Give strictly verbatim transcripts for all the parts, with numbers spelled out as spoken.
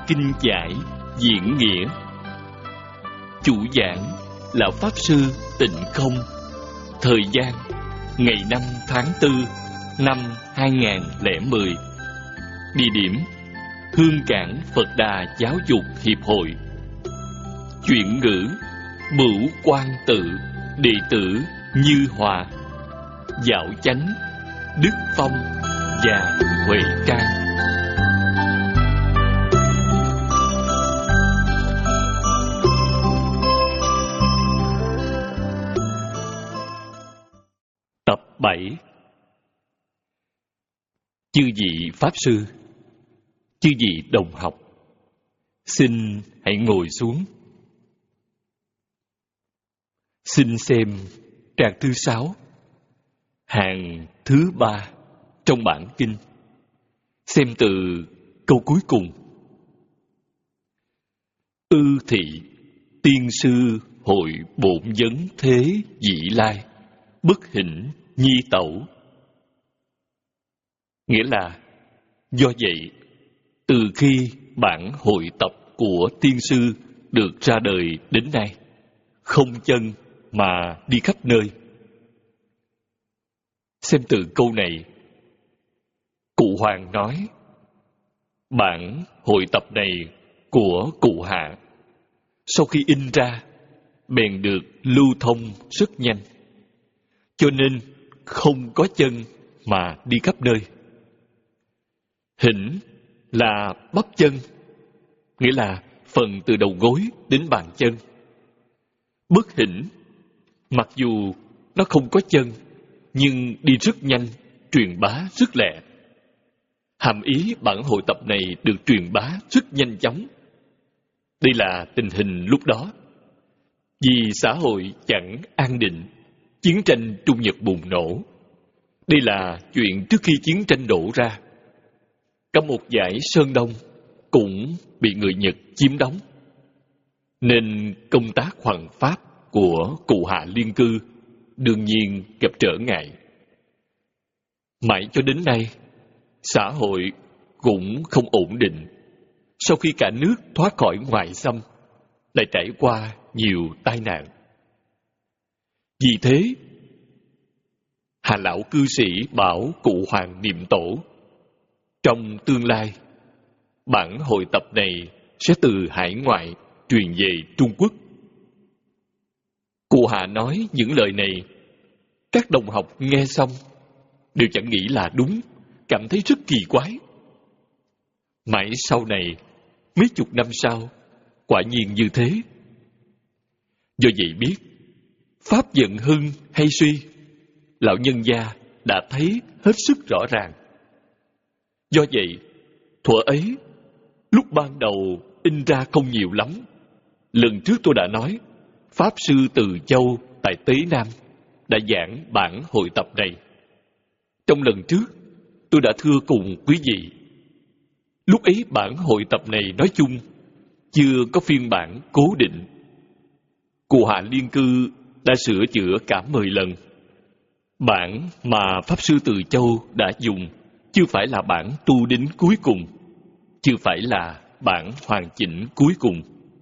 kinh giải, diễn nghĩa. Chủ giảng là Pháp Sư Tịnh Không. Thời gian ngày năm tháng tư năm hai nghìn lẻ mười. Địa điểm Hương Cảng Phật Đà Giáo dục Hiệp hội. Chuyển ngữ Bửu Quan Tự, đệ tử Như Hòa. Dạo chánh Đức Phong và Huệ Trang. Tập bảy. Chư vị Pháp Sư, chư vị đồng học, xin hãy ngồi xuống. Xin xem trang thứ sáu, hàng thứ ba trong bản kinh. Xem từ câu cuối cùng. Ư thị tiên sư hội bổn vấn thế dị lai, bất hỉnh nhi tẩu. Nghĩa là, do vậy, từ khi bản hội tập của tiên sư được ra đời đến nay, không chân mà đi khắp nơi. Xem từ câu này, cụ Hoàng nói, bản hội tập này của cụ Hạ, sau khi in ra, bèn được lưu thông rất nhanh, cho nên không có chân mà đi khắp nơi. Hỉnh là bắp chân, nghĩa là phần từ đầu gối đến bàn chân. Bất hỉnh, mặc dù nó không có chân, nhưng đi rất nhanh, truyền bá rất lẹ. Hàm ý bản hội tập này được truyền bá rất nhanh chóng. Đây là tình hình lúc đó. Vì xã hội chẳng an định, chiến tranh Trung Nhật bùng nổ. Đây là chuyện trước khi chiến tranh nổ ra. Cả một dải Sơn Đông cũng bị người Nhật chiếm đóng. Nên công tác hoằng pháp của cụ Hạ Liên Cư đương nhiên gặp trở ngại. Mãi cho đến nay, xã hội cũng không ổn định. Sau khi cả nước thoát khỏi ngoại xâm, lại trải qua nhiều tai nạn. Vì thế, Hà lão cư sĩ bảo cụ Hoàng niệm tổ, trong tương lai, bản hội tập này sẽ từ hải ngoại truyền về Trung Quốc. Cụ Hạ nói những lời này, các đồng học nghe xong đều chẳng nghĩ là đúng, cảm thấy rất kỳ quái. Mãi sau này, mấy chục năm sau, quả nhiên như thế. Do vậy biết, pháp vận hưng hay suy, lão nhân gia đã thấy hết sức rõ ràng. Do vậy, thuở ấy, lúc ban đầu in ra không nhiều lắm. Lần trước tôi đã nói, Pháp Sư Từ Châu tại Tế Nam đã giảng bản hội tập này. Trong lần trước, tôi đã thưa cùng quý vị, lúc ấy bản hội tập này nói chung chưa có phiên bản cố định. Cụ Hạ Liên Cư đã sửa chữa cả mười lần. Bản mà Pháp Sư Từ Châu đã dùng chưa phải là bản tu đính cuối cùng, chưa phải là bản hoàn chỉnh cuối cùng.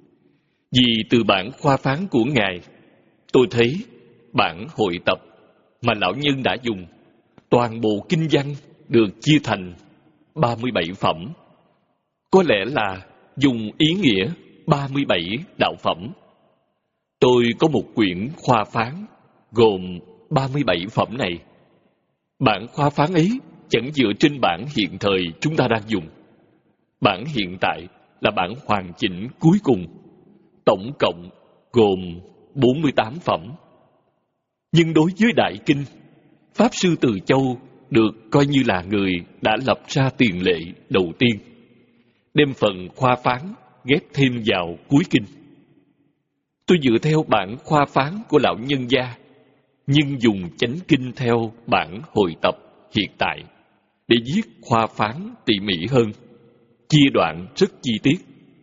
Vì từ bản khoa phán của Ngài, tôi thấy bản hội tập mà lão nhân đã dùng, toàn bộ kinh văn được chia thành ba mươi bảy phẩm. Có lẽ là dùng ý nghĩa ba mươi bảy đạo phẩm. Tôi có một quyển khoa phán gồm ba mươi bảy phẩm này. Bản khoa phán ấy chẳng dựa trên bản hiện thời chúng ta đang dùng. Bản hiện tại là bản hoàn chỉnh cuối cùng, tổng cộng gồm bốn mươi tám phẩm. Nhưng đối với Đại Kinh, Pháp Sư Từ Châu được coi như là người đã lập ra tiền lệ đầu tiên, đem phần khoa phán ghép thêm vào cuối kinh. Tôi dựa theo bản khoa phán của lão nhân gia, nhưng dùng chánh kinh theo bản hội tập hiện tại để viết khoa phán tỉ mỉ hơn, chia đoạn rất chi tiết.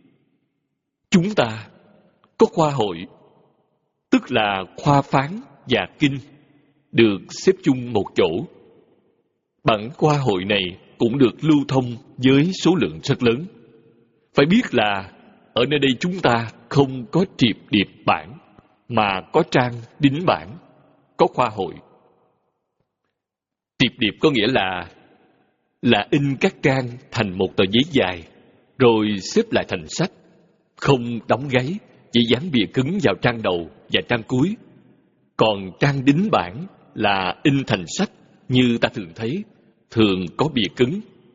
Chúng ta có khoa hội, tức là khoa phán và kinh được xếp chung một chỗ. Bản khoa hội này cũng được lưu thông với số lượng rất lớn. Phải biết là ở nơi đây chúng ta không có triệp điệp bản, mà có trang đính bản, có khoa hội. Triệp điệp có nghĩa là là in các trang thành một tờ giấy dài, rồi xếp lại thành sách, không đóng gáy, chỉ dán bìa cứng vào trang đầu và trang cuối. Còn trang đính bản là in thành sách như ta thường thấy, thường có bìa cứng.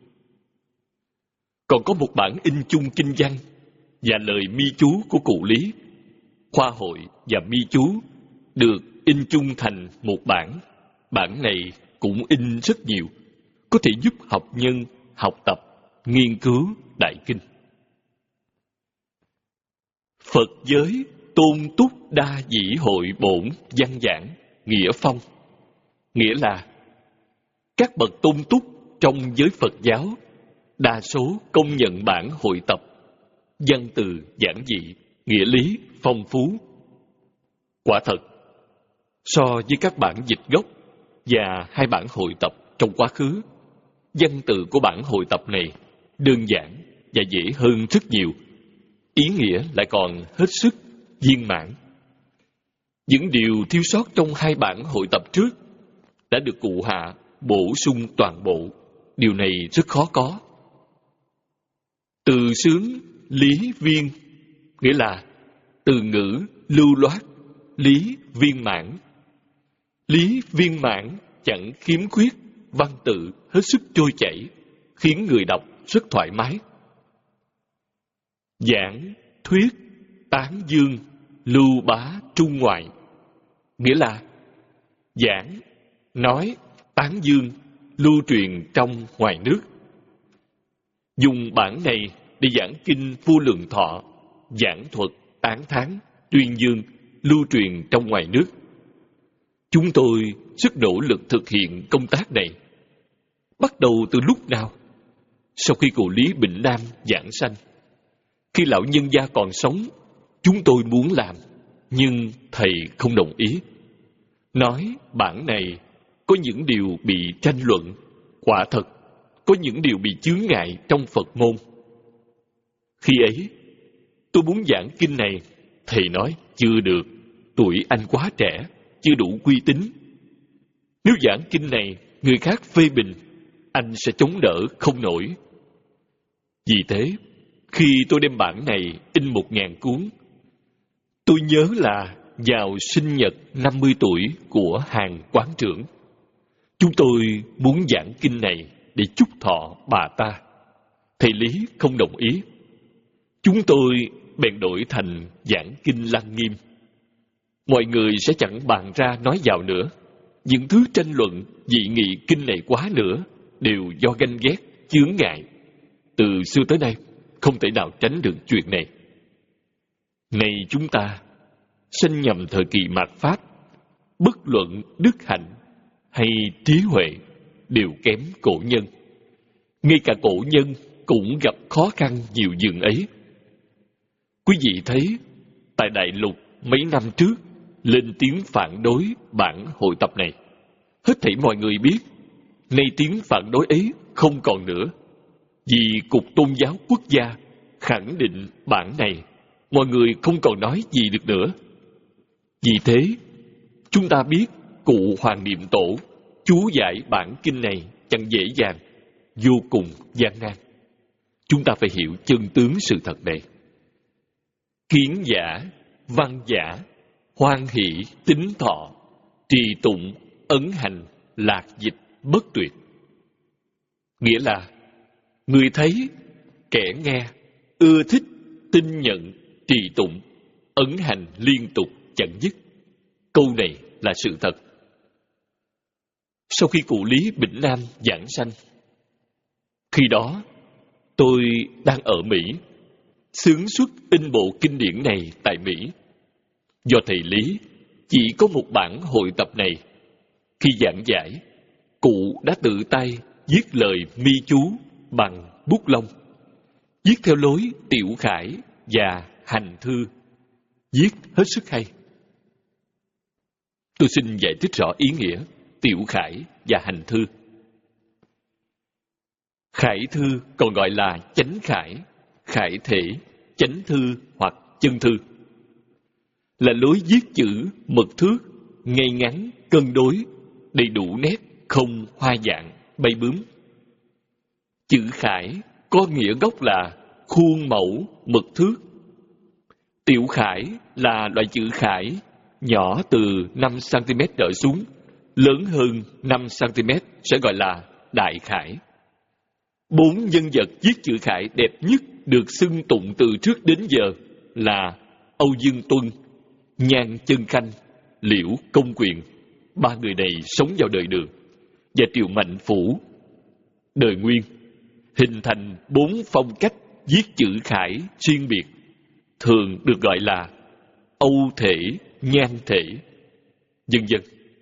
Còn có một bản in chung kinh văn và lời mi chú của cụ Lý. Khoa hội và mi chú được in chung thành một bản. Bản này cũng in rất nhiều, có thể giúp học nhân học tập, nghiên cứu Đại Kinh. Phật giới tôn túc đa dĩ hội bổn văn giảng nghĩa phong, nghĩa là các bậc tôn túc trong giới Phật giáo đa số công nhận bản hội tập, văn từ giản dị, nghĩa lý phong phú. Quả thật, so với các bản dịch gốc và hai bản hội tập trong quá khứ, văn từ của bản hội tập này đơn giản và dễ hơn rất nhiều. Ý nghĩa lại còn hết sức viên mãn. Những điều thiếu sót trong hai bản hội tập trước đã được cụ Hạ bổ sung toàn bộ. Điều này rất khó có. Từ xướng lý viên, nghĩa là từ ngữ lưu loát, lý viên mãn. Lý viên mãn chẳng khiếm khuyết, văn tự hết sức trôi chảy, khiến người đọc rất thoải mái. Giảng, thuyết, tán dương, lưu bá trung ngoại, nghĩa là giảng, nói, tán dương, lưu truyền trong ngoài nước. Dùng bản này để giảng kinh Vô Lượng Thọ, giảng thuật, tán thán, tuyên dương, lưu truyền trong ngoài nước. Chúng tôi rất nỗ lực thực hiện công tác này. Bắt đầu từ lúc nào? Sau khi cụ Lý Bình Nam giảng sanh. Khi lão nhân gia còn sống, chúng tôi muốn làm, nhưng thầy không đồng ý. Nói bản này có những điều bị tranh luận, quả thật có những điều bị chướng ngại trong Phật môn. Khi ấy, tôi muốn giảng kinh này, thầy nói chưa được, tuổi anh quá trẻ, chưa đủ uy tín. Nếu giảng kinh này người khác phê bình, anh sẽ chống đỡ không nổi. Vì thế, khi tôi đem bản này in một ngàn cuốn, tôi nhớ là vào sinh nhật năm mươi tuổi của Hàn quán trưởng, chúng tôi muốn giảng kinh này để chúc thọ bà ta. Thầy Lý không đồng ý. Chúng tôi bèn đổi thành giảng kinh Lăng Nghiêm. Mọi người sẽ chẳng bàn ra nói vào nữa. Những thứ tranh luận, dị nghị kinh này quá nữa đều do ganh ghét, chướng ngại. Từ xưa tới nay, không thể nào tránh được chuyện này. Này chúng ta, sinh nhầm thời kỳ mạt Pháp, bất luận đức hạnh hay trí huệ đều kém cổ nhân. Ngay cả cổ nhân cũng gặp khó khăn nhiều dường ấy. Quý vị thấy, tại Đại Lục mấy năm trước, lên tiếng phản đối bản hội tập này. Hết thảy mọi người biết, nay tiếng phản đối ấy không còn nữa. Vì Cục Tôn giáo Quốc gia khẳng định bản này, mọi người không còn nói gì được nữa. Vì thế, chúng ta biết cụ Hoàng Niệm Tổ chú giải bản kinh này chẳng dễ dàng, vô cùng gian nan. Chúng ta phải hiểu chân tướng sự thật này. Kiến giả, văn giả, hoan hỷ, tính thọ, trì tụng, ấn hành, lạc dịch, bất tuyệt. Nghĩa là, người thấy, kẻ nghe, ưa thích, tin nhận, trì tụng, ấn hành liên tục chẳng dứt. Câu này là sự thật. Sau khi cụ Lý Bình Nam giảng sanh, khi đó tôi đang ở Mỹ, xướng xuất in bộ kinh điển này tại Mỹ. Do thầy Lý chỉ có một bản hội tập này, khi giảng giải, cụ đã tự tay viết lời mi chú bằng bút lông, viết theo lối tiểu khải và hành thư, viết hết sức hay. Tôi xin giải thích rõ ý nghĩa tiểu khải và hành thư. Khải thư còn gọi là chánh khải, khải thể, chánh thư hoặc chân thư. Là lối viết chữ mực thước, ngay ngắn, cân đối, đầy đủ nét, không hoa dạng, bay bướm. Chữ khải có nghĩa gốc là khuôn mẫu mực thước. Tiểu khải là loại chữ khải nhỏ từ năm xăng-ti-mét trở xuống, lớn hơn năm xăng-ti-mét sẽ gọi là đại khải. Bốn nhân vật viết chữ khải đẹp nhất được xưng tụng từ trước đến giờ là Âu Dương Tuân, Nhan Chân Khanh, Liễu Công Quyền. Ba người này sống vào đời Đường, và Triệu Mạnh Phủ đời Nguyên, hình thành bốn phong cách viết chữ khải riêng biệt, thường được gọi là Âu thể, Nhan thể, vân vân.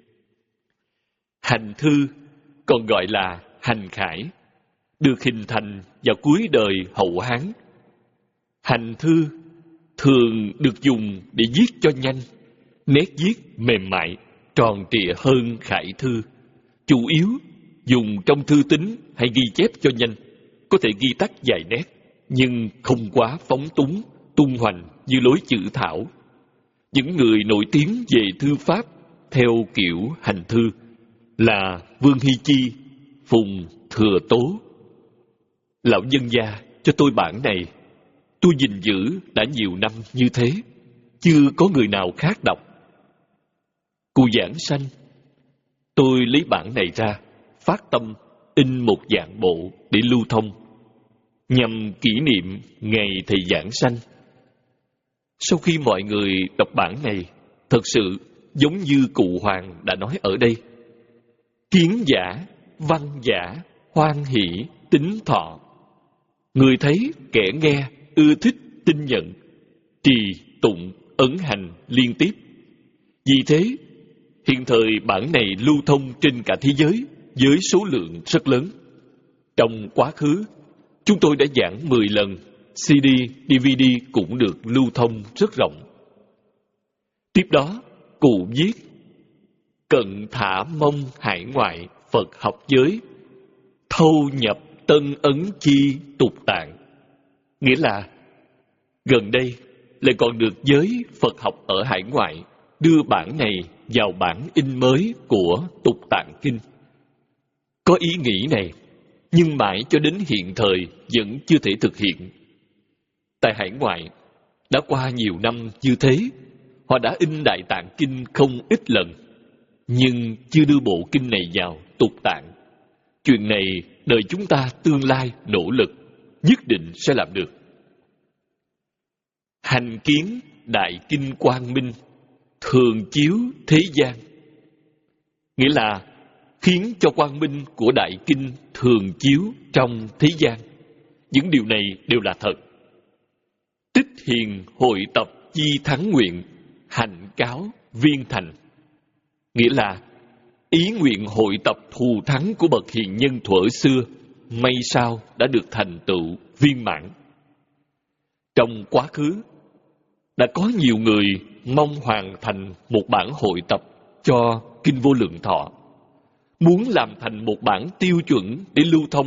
Hành thư còn gọi là hành khải, được hình thành vào cuối đời Hậu Hán. Hành thư thường được dùng để viết cho nhanh, nét viết mềm mại, tròn trịa hơn khải thư. Chủ yếu dùng trong thư tín hay ghi chép cho nhanh, có thể ghi tắt vài nét, nhưng không quá phóng túng, tung hoành như lối chữ thảo. Những người nổi tiếng về thư pháp theo kiểu hành thư là Vương Hy Chi, Phùng Thừa Tố. Lão nhân gia cho tôi bản này, tôi gìn giữ đã nhiều năm như thế, chưa có người nào khác đọc. Cụ giảng sanh, tôi lấy bản này ra, phát tâm in một dạng bộ để lưu thông, nhằm kỷ niệm ngày thầy giảng sanh. Sau khi mọi người đọc bản này, thật sự giống như cụ Hoàng đã nói ở đây: kiến giả, văn giả, hoan hỷ, tính thọ. Người thấy, kẻ nghe, ưa thích, tin nhận, trì, tụng, ấn hành liên tiếp. Vì thế, hiện thời bản này lưu thông trên cả thế giới với số lượng rất lớn. Trong quá khứ, chúng tôi đã giảng mười lần, xê đê, đê vê đê cũng được lưu thông rất rộng. Tiếp đó, cụ viết: cận thả mong hải ngoại Phật học giới, thâu nhập tân ấn chi tục tạng. Nghĩa là gần đây lại còn được giới Phật học ở hải ngoại đưa bản này vào bản in mới của Tục Tạng Kinh. Có ý nghĩ này, nhưng mãi cho đến hiện thời vẫn chưa thể thực hiện. Tại hải ngoại, đã qua nhiều năm như thế, họ đã in Đại Tạng Kinh không ít lần, nhưng chưa đưa bộ kinh này vào Tục Tạng. Chuyện này đời chúng ta tương lai nỗ lực, nhất định sẽ làm được. Hành kiến Đại Kinh Quang Minh, thường chiếu thế gian. Nghĩa là khiến cho quang minh của Đại Kinh thường chiếu trong thế gian. Những điều này đều là thật. Tích hiền hội tập chi thắng nguyện, hạnh cáo viên thành. Nghĩa là ý nguyện hội tập thù thắng của bậc hiền nhân thuở xưa, may sao đã được thành tựu viên mãn. Trong quá khứ, đã có nhiều người mong hoàn thành một bản hội tập cho Kinh Vô Lượng Thọ, muốn làm thành một bản tiêu chuẩn để lưu thông.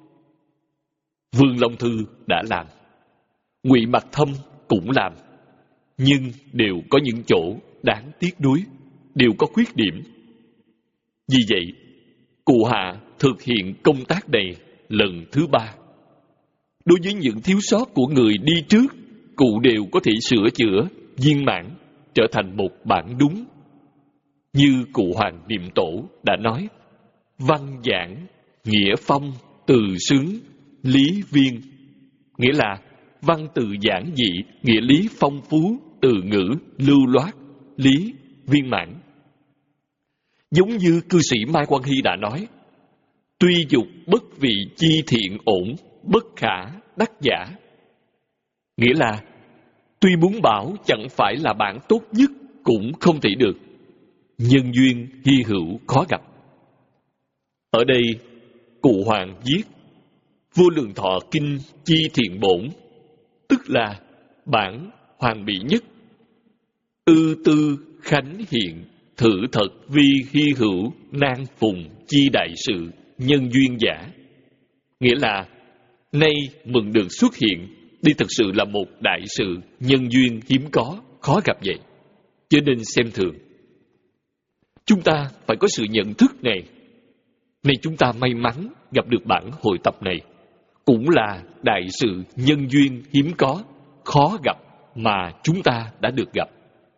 Vương Long Thư đã làm, Ngụy Mặc Thâm cũng làm, nhưng đều có những chỗ đáng tiếc nuối, đều có khuyết điểm. Vì vậy, cụ Hạ thực hiện công tác này lần thứ ba. Đối với những thiếu sót của người đi trước, cụ đều có thể sửa chữa, viên mãn, trở thành một bản đúng. Như cụ Hoàng Niệm Tổ đã nói: văn giảng, nghĩa phong, từ xướng, lý viên. Nghĩa là văn từ giản dị, nghĩa lý phong phú, từ ngữ lưu loát, lý viên mãn. Giống như cư sĩ Mai Quang Hy đã nói: tuy dục bất vị chi thiện ổn, bất khả đắc giả. Nghĩa là tuy muốn bảo chẳng phải là bản tốt nhất cũng không thể được, nhân duyên hy hữu khó gặp. Ở đây, cụ Hoàng viết Vô Lượng Thọ Kinh chi thiện bổn, tức là bản hoàn bị nhất. Ư tư khánh hiện, thử thật vi hy hữu, nan phùng chi đại sự, nhân duyên giả. Nghĩa là nay mừng được xuất hiện Đây thực sự là một đại sự nhân duyên hiếm có, khó gặp vậy, cho nên xem thường. Chúng ta phải có sự nhận thức này. Nay chúng ta may mắn gặp được bản hội tập này, cũng là đại sự nhân duyên hiếm có, khó gặp mà chúng ta đã được gặp.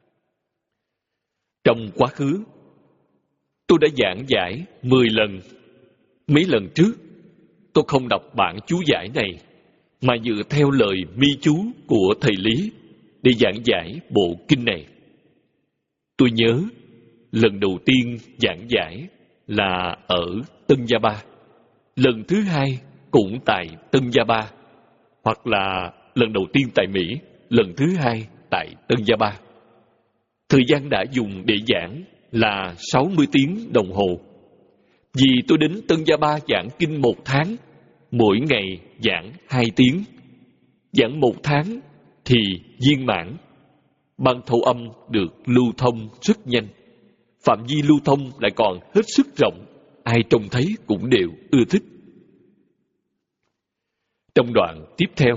Trong quá khứ, tôi đã giảng giải mười lần. Mấy lần trước, tôi không đọc bản chú giải này, mà dựa theo lời mi chú của thầy Lý để giảng giải bộ kinh này. Tôi nhớ, lần đầu tiên giảng giải là ở Tân Gia Ba, lần thứ hai cũng tại Tân Gia Ba, hoặc là lần đầu tiên tại Mỹ, lần thứ hai tại Tân Gia Ba. Thời gian đã dùng để giảng là sáu mươi tiếng đồng hồ. Vì tôi đến Tân Gia Ba giảng kinh một tháng, mỗi ngày giảng hai tiếng. Giảng một tháng thì viên mãn. Băng thâu âm được lưu thông rất nhanh. Phạm vi lưu thông lại còn hết sức rộng, ai trông thấy cũng đều ưa thích. Trong đoạn tiếp theo,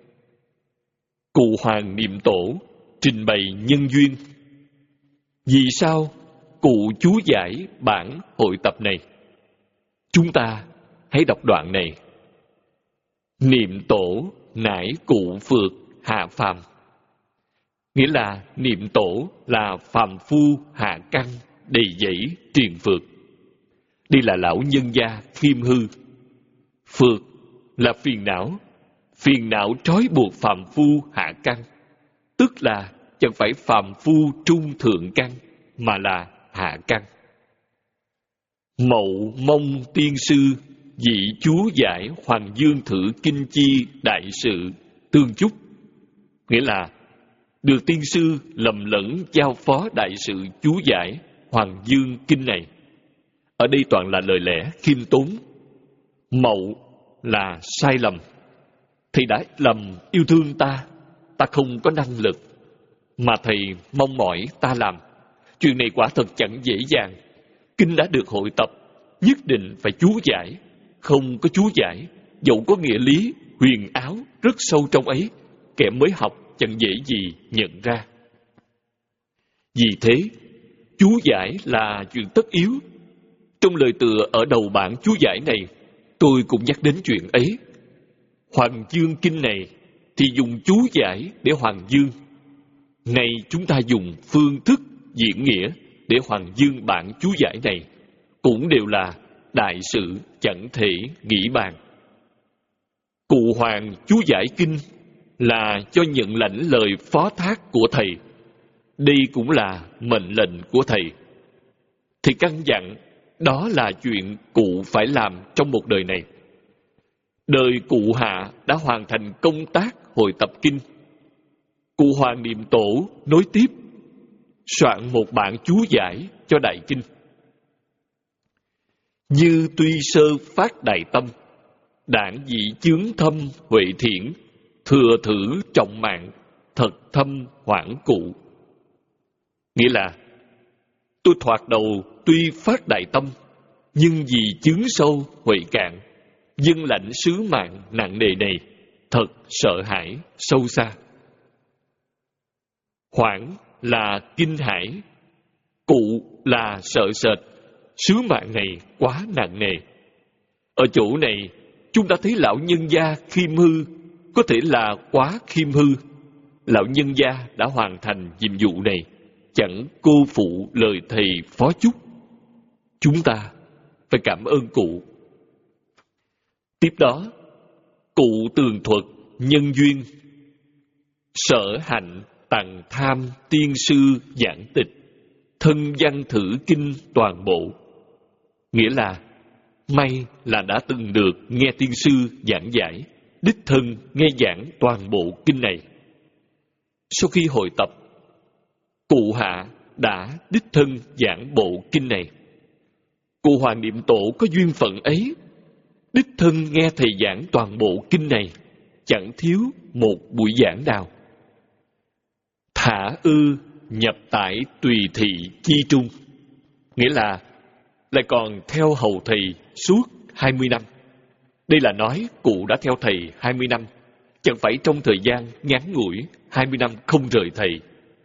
Cụ Hoàng Niệm Tổ trình bày nhân duyên. Vì sao cụ chú giải bản hội tập này? Chúng ta hãy đọc đoạn này. Niệm Tổ nải cụ phượt hạ phàm. Nghĩa là niệm tổ là phàm phu hạ căn, đầy dẫy triền phượt. Đây là lão nhân gia khiêm hư. Phượt là phiền não. Phiền não trói buộc phàm phu hạ căn, tức là chẳng phải phàm phu trung thượng căn, mà là hạ căn. Mậu mong tiên sư dị chú giải Hoàng Dương thử kinh chi đại sự tương chúc. Nghĩa là được tiên sư lầm lẫn giao phó đại sự chú giải Hoàng Dương kinh này. Ở đây toàn là lời lẽ khiêm tốn. Mậu là sai lầm. Thầy đã lầm yêu thương ta, ta không có năng lực, mà thầy mong mỏi ta làm. Chuyện này quả thật chẳng dễ dàng. Kinh đã được hội tập, nhất định phải chú giải. Không có chú giải, dẫu có nghĩa lý huyền áo rất sâu trong ấy, kẻ mới học chẳng dễ gì nhận ra. Vì thế, chú giải là chuyện tất yếu. Trong lời tựa ở đầu bản chú giải này, tôi cũng nhắc đến chuyện ấy. Hoàng Dương kinh này thì dùng chú giải để Hoàng Dương. Nay chúng ta dùng phương thức diễn nghĩa để Hoàng Dương bản chú giải này, cũng đều là đại sự chẳng thể nghĩ bàn. Cụ Hoàng chú giải kinh là cho nhận lãnh lời phó thác của thầy. Đây cũng là mệnh lệnh của thầy. Thì căn dặn đó là chuyện cụ phải làm trong một đời này. Đời cụ Hạ đã hoàn thành công tác hội tập kinh. Cụ Hoàng Niệm Tổ nối tiếp, soạn một bản chú giải cho đại kinh. Như tuy sơ phát đại tâm, đảng dị chướng thâm huệ thiện, thừa thử trọng mạng, thật thâm hoảng cụ. Nghĩa là, tôi thoạt đầu tuy phát đại tâm, nhưng vì chướng sâu huệ cạn, dân lãnh sứ mạng nặng nề này, thật sợ hãi sâu xa. Hoảng là kinh hãi, cụ là sợ sệt, sứ mạng này quá nặng nề. Ở chỗ này, chúng ta thấy lão nhân gia khiêm hư, có thể là quá khiêm hư. Lão nhân gia đã hoàn thành nhiệm vụ này, chẳng cô phụ lời thầy phó chúc. Chúng ta phải cảm ơn cụ. Tiếp đó, cụ tường thuật nhân duyên. Sở hạnh tặng tham tiên sư giảng tịch, thân văn thử kinh toàn bộ. Nghĩa là, may là đã từng được nghe tiên sư giảng giải, đích thân nghe giảng toàn bộ kinh này. Sau khi hội tập, cụ Hạ đã đích thân giảng bộ kinh này. Cụ Hoàng Niệm Tổ có duyên phận ấy, đích thân nghe thầy giảng toàn bộ kinh này, chẳng thiếu một buổi giảng nào. Thả ư nhập tại tùy thị chi trung. Nghĩa là lại còn theo hầu thầy suốt hai mươi năm. Đây là nói cụ đã theo thầy hai mươi năm, chẳng phải trong thời gian ngắn ngủi hai mươi năm không rời thầy.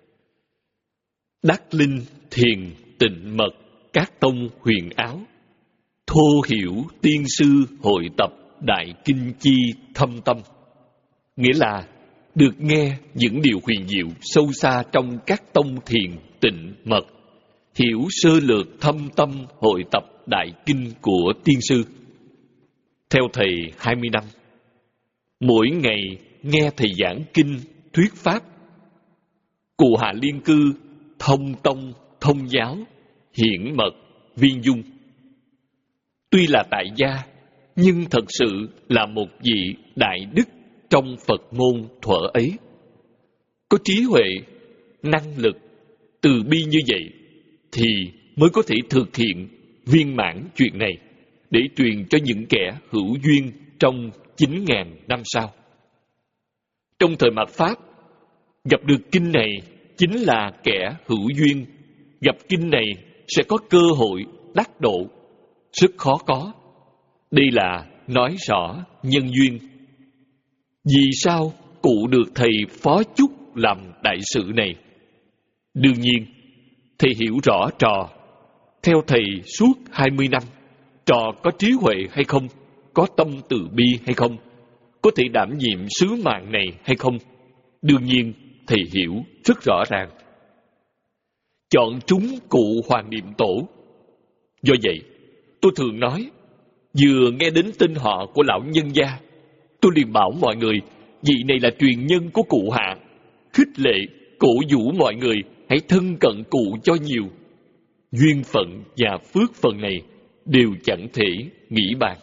Đắc linh thiền tịnh mật các tông huyền áo, thô hiểu tiên sư hội tập đại kinh chi thâm tâm. Nghĩa là được nghe những điều huyền diệu sâu xa trong các tông thiền tịnh mật, hiểu sơ lược thâm tâm hội tập đại kinh của tiên sư. Theo thầy hai mươi năm, mỗi ngày nghe thầy giảng kinh thuyết pháp, cụ hạ liên cư thông tông thông giáo hiển mật viên dung. Tuy là tại gia, nhưng thật sự là một vị đại đức trong Phật môn thuở ấy. Có trí huệ, năng lực, từ bi như vậy, thì mới có thể thực hiện viên mãn chuyện này, để truyền cho những kẻ hữu duyên trong chín ngàn năm sau. Trong thời mạt Pháp, gặp được kinh này chính là kẻ hữu duyên, gặp kinh này sẽ có cơ hội đắc độ, rất khó có. Đây là nói rõ nhân duyên. Vì sao cụ được thầy phó chúc làm đại sự này? Đương nhiên, thầy hiểu rõ trò. Theo thầy suốt hai mươi năm, trò có trí huệ hay không, có tâm từ bi hay không, có thể đảm nhiệm sứ mạng này hay không, đương nhiên thầy hiểu rất rõ ràng. Chọn chúng cụ Hoàng Niệm Tổ. Do vậy, tôi thường nói, vừa nghe đến tên họ của lão nhân gia, tôi liền bảo mọi người, vị này là truyền nhân của cụ Hạ, khích lệ, cổ vũ mọi người hãy thân cận cụ cho nhiều. Duyên phận và phước phận này đều chẳng thể nghĩ bàn.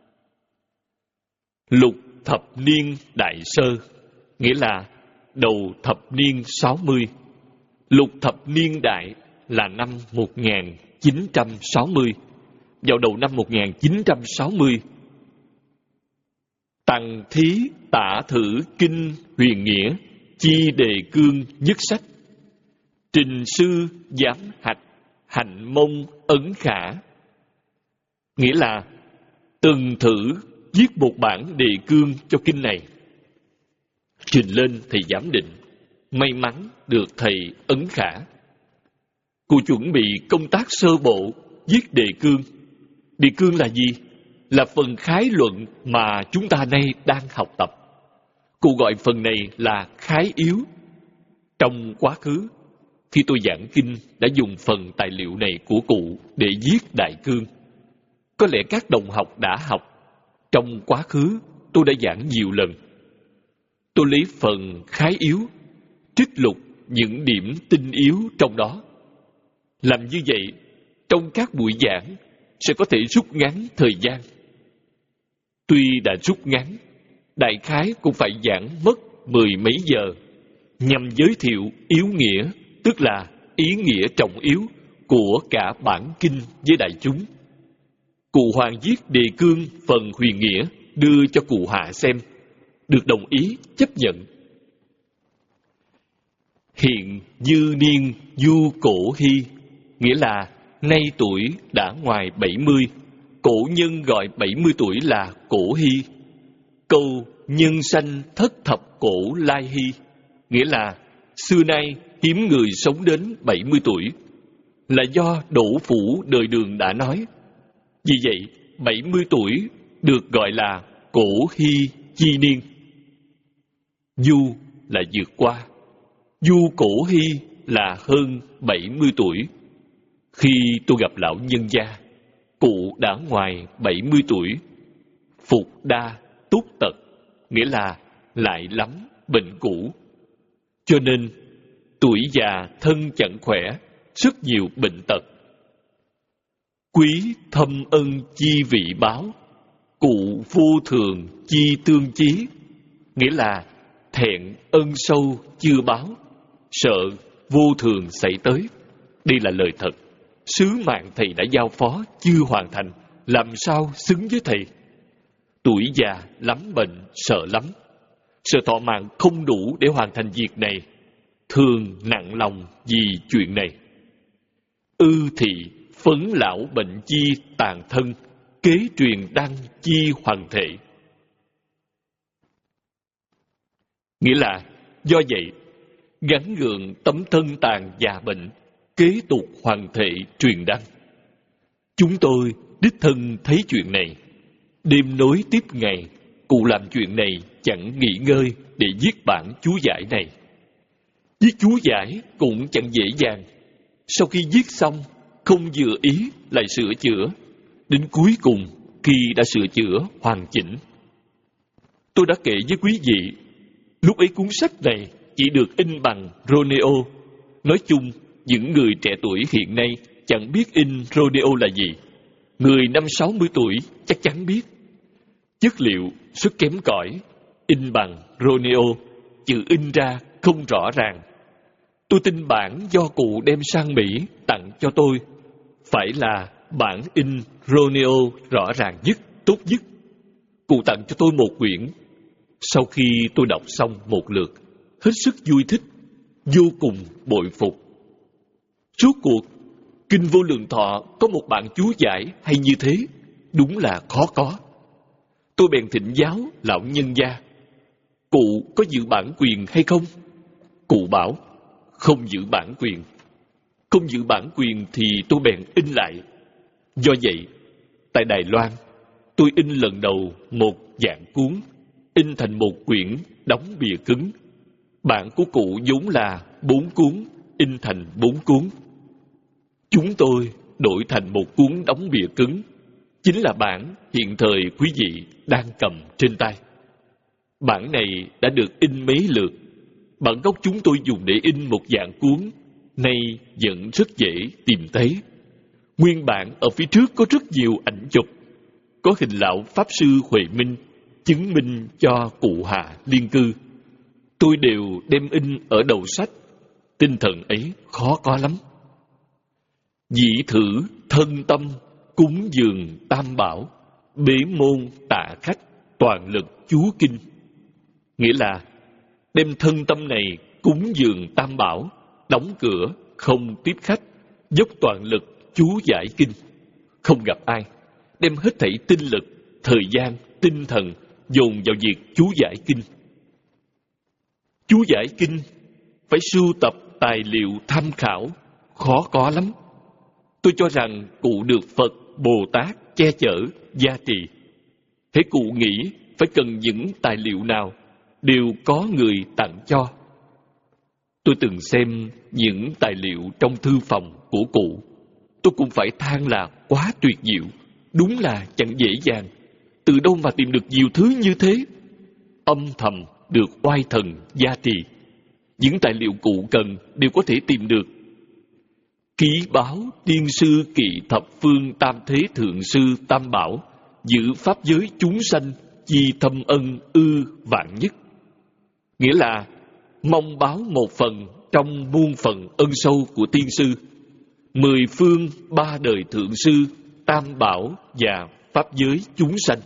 Lục thập niên đại sơ, nghĩa là đầu thập niên sáu mươi. Lục thập niên đại là năm một nghìn chín trăm sáu mươi. Vào đầu năm một nghìn chín trăm sáu mươi, Tằng thí tả thử kinh huyền nghĩa, chi đề cương nhất sách. Trình sư giám hạch, hạnh mông ấn khả. Nghĩa là từng thử viết một bản đề cương cho kinh này, trình lên thầy giám định, may mắn được thầy ấn khả. Cụ chuẩn bị công tác sơ bộ viết đề cương. Đề cương là gì? Là phần khái luận mà chúng ta nay đang học tập. Cụ gọi phần này là khái yếu. Trong quá khứ, khi tôi giảng kinh đã dùng phần tài liệu này của cụ để viết đại cương. Có lẽ các đồng học đã học. Trong quá khứ, tôi đã giảng nhiều lần. Tôi lấy phần khái yếu, trích lục những điểm tinh yếu trong đó. Làm như vậy, trong các buổi giảng sẽ có thể rút ngắn thời gian. Tuy đã rút ngắn, đại khái cũng phải giảng mất mười mấy giờ, nhằm giới thiệu yếu nghĩa, tức là ý nghĩa trọng yếu của cả bản kinh với đại chúng. Cụ Hoàng viết đề cương phần huyền nghĩa đưa cho cụ Hạ xem, được đồng ý chấp nhận. Hiện dư niên du cổ hy, nghĩa là nay tuổi đã ngoài bảy mươi. Cổ nhân gọi bảy mươi tuổi là cổ hy. Câu nhân sanh thất thập cổ lai hy, nghĩa là xưa nay hiếm người sống đến bảy mươi tuổi, là do Đỗ Phủ đời Đường đã nói. Vì vậy, bảy mươi tuổi được gọi là cổ hy chi niên. Du là vượt qua, du cổ hy là hơn bảy mươi tuổi. Khi tôi gặp lão nhân gia, cụ đã ngoài bảy mươi tuổi. Phục đa túc tật, nghĩa là lại lắm bệnh cũ. Cho nên, tuổi già thân chẳng khỏe, rất nhiều bệnh tật. Quý thâm ân chi vị báo, cụ vô thường chi tương chí, nghĩa là thẹn ân sâu chưa báo, sợ vô thường xảy tới. Đây là lời thật. Sứ mạng thầy đã giao phó chưa hoàn thành, làm sao xứng với thầy? Tuổi già lắm bệnh, sợ lắm. Sợ thọ mạng không đủ để hoàn thành việc này, thường nặng lòng vì chuyện này. Ư thị phấn lão bệnh chi tàn thân, kế truyền đăng chi hoàng thể. Nghĩa là, do vậy, gắn gượng tấm thân tàn già bệnh, kế tục hoàng thể truyền đăng. Chúng tôi đích thân thấy chuyện này. Đêm nối tiếp ngày, cụ làm chuyện này chẳng nghỉ ngơi để viết bản chú giải này. Viết chú giải cũng chẳng dễ dàng. Sau khi viết xong, không vừa ý lại sửa chữa. Đến cuối cùng, khi đã sửa chữa hoàn chỉnh. Tôi đã kể với quý vị, lúc ấy cuốn sách này chỉ được in bằng Romeo. Nói chung, những người trẻ tuổi hiện nay chẳng biết in Romeo là gì. Người năm sáu mươi tuổi chắc chắn biết. Chất liệu rất kém cỏi, in bằng Romeo, chữ in ra không rõ ràng. Tôi tin bản do cụ đem sang Mỹ tặng cho tôi phải là bản in Romeo rõ ràng nhất, tốt nhất. Cụ tặng cho tôi một quyển. Sau khi tôi đọc xong một lượt, hết sức vui thích, vô cùng bội phục. Rốt cuộc, Kinh Vô Lượng Thọ có một bản chú giải hay như thế, đúng là khó có. Tôi bèn thỉnh giáo lão nhân gia, cụ có giữ bản quyền hay không? Cụ bảo, không giữ bản quyền. Không giữ bản quyền thì tôi bèn in lại. Do vậy, tại Đài Loan, tôi in lần đầu một dạng cuốn, in thành một quyển đóng bìa cứng. Bản của cụ vốn là bốn cuốn, in thành bốn cuốn. Chúng tôi đổi thành một cuốn đóng bìa cứng, chính là bản hiện thời quý vị đang cầm trên tay. Bản này đã được in mấy lượt. Bản gốc chúng tôi dùng để in một dạng cuốn, nay vẫn rất dễ tìm thấy. Nguyên bản ở phía trước có rất nhiều ảnh chụp, có hình lão Pháp Sư Huệ Minh, chứng minh cho cụ hạ liên cư. Tôi đều đem in ở đầu sách. Tinh thần ấy khó có lắm. Dĩ thử thân tâm, cúng dường tam bảo, bế môn tạ khách, toàn lực chú kinh. Nghĩa là đem thân tâm này cúng dường tam bảo, đóng cửa, không tiếp khách, dốc toàn lực chú giải kinh. Không gặp ai, đem hết thảy tinh lực, thời gian, tinh thần dồn vào việc chú giải kinh. Chú giải kinh phải sưu tập tài liệu tham khảo, khó có lắm. Tôi cho rằng cụ được Phật, Bồ Tát che chở, gia trì. Hễ cụ nghĩ phải cần những tài liệu nào, đều có người tặng cho. Tôi từng xem những tài liệu trong thư phòng của cụ. Tôi cũng phải than là quá tuyệt diệu. Đúng là chẳng dễ dàng. Từ đâu mà tìm được nhiều thứ như thế? Âm thầm được oai thần gia trì. Những tài liệu cụ cần đều có thể tìm được. Ký báo tiên sư kỵ thập phương tam thế thượng sư tam bảo, giữ pháp giới chúng sanh, chi thâm ân ư vạn nhất. Nghĩa là mong báo một phần trong muôn phần ân sâu của tiên sư, mười phương ba đời thượng sư, tam bảo và pháp giới chúng sanh.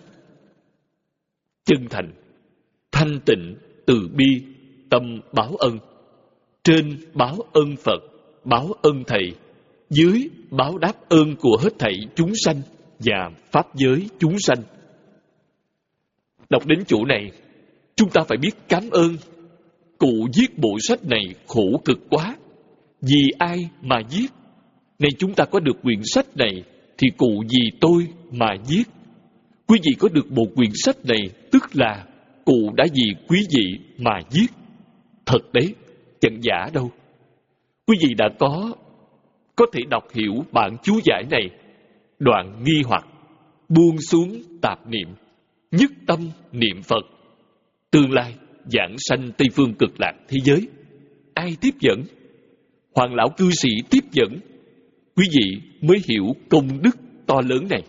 Chân thành, thanh tịnh, từ bi, tâm báo ân. Trên báo ân Phật, báo ân Thầy, dưới báo đáp ơn của hết thảy chúng sanh và pháp giới chúng sanh. Đọc đến chỗ này, chúng ta phải biết cảm ơn. Cụ viết bộ sách này khổ cực quá. Vì ai mà viết? Nay chúng ta có được quyển sách này, thì cụ vì tôi mà viết. Quý vị có được một quyển sách này, tức là cụ đã vì quý vị mà viết. Thật đấy, chẳng giả đâu. Quý vị đã có có thể đọc hiểu bản chú giải này, đoạn nghi hoặc, buông xuống tạp niệm, nhất tâm niệm Phật. Tương lai giảng sanh Tây phương cực lạc thế giới. Ai tiếp dẫn? Hoàng lão cư sĩ tiếp dẫn. Quý vị mới hiểu công đức to lớn này.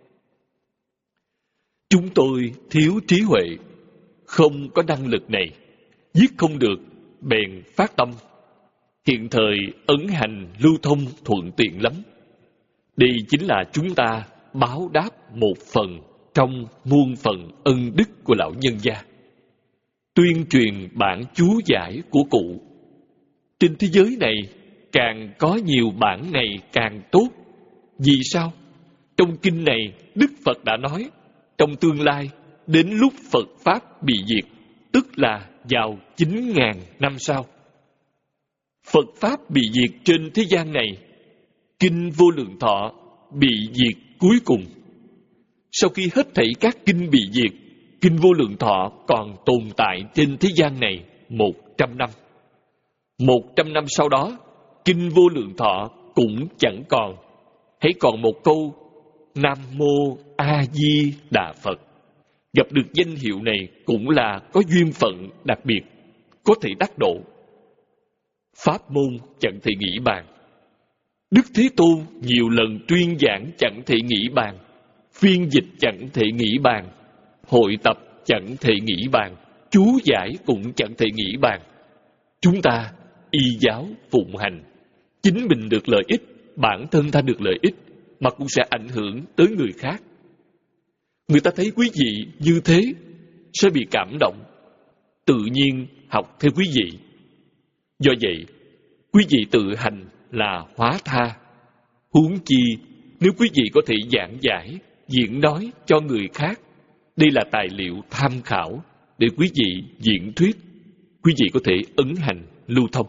Chúng tôi thiếu trí huệ, không có năng lực này, viết không được, bèn phát tâm. Hiện thời ấn hành lưu thông thuận tiện lắm. Đây chính là chúng ta báo đáp một phần trong muôn phần ân đức của lão nhân gia. Tuyên truyền bản chú giải của cụ. Trên thế giới này, càng có nhiều bản này càng tốt. Vì sao? Trong kinh này, Đức Phật đã nói, trong tương lai, đến lúc Phật Pháp bị diệt, tức là vào chín ngàn năm sau. Phật Pháp bị diệt trên thế gian này, Kinh Vô Lượng Thọ bị diệt cuối cùng. Sau khi hết thảy các kinh bị diệt, Kinh Vô Lượng Thọ còn tồn tại trên thế gian này một trăm năm. Một trăm năm sau đó, Kinh Vô Lượng Thọ cũng chẳng còn. Hãy còn một câu Nam Mô A Di Đà Phật. Gặp được danh hiệu này cũng là có duyên phận đặc biệt, có thể đắc độ. Pháp môn chẳng thể nghĩ bàn. Đức Thế Tôn nhiều lần tuyên giảng chẳng thể nghĩ bàn, phiên dịch chẳng thể nghĩ bàn, hội tập chẳng thể nghĩ bàn, chú giải cũng chẳng thể nghĩ bàn. Chúng ta y giáo phụng hành, chính mình được lợi ích, bản thân ta được lợi ích, mà cũng sẽ ảnh hưởng tới người khác. Người ta thấy quý vị như thế sẽ bị cảm động, tự nhiên học theo quý vị. Do vậy, quý vị tự hành là hóa tha. Huống chi, nếu quý vị có thể giảng giải, diễn nói cho người khác, đây là tài liệu tham khảo để quý vị diễn thuyết, quý vị có thể ấn hành, lưu thông.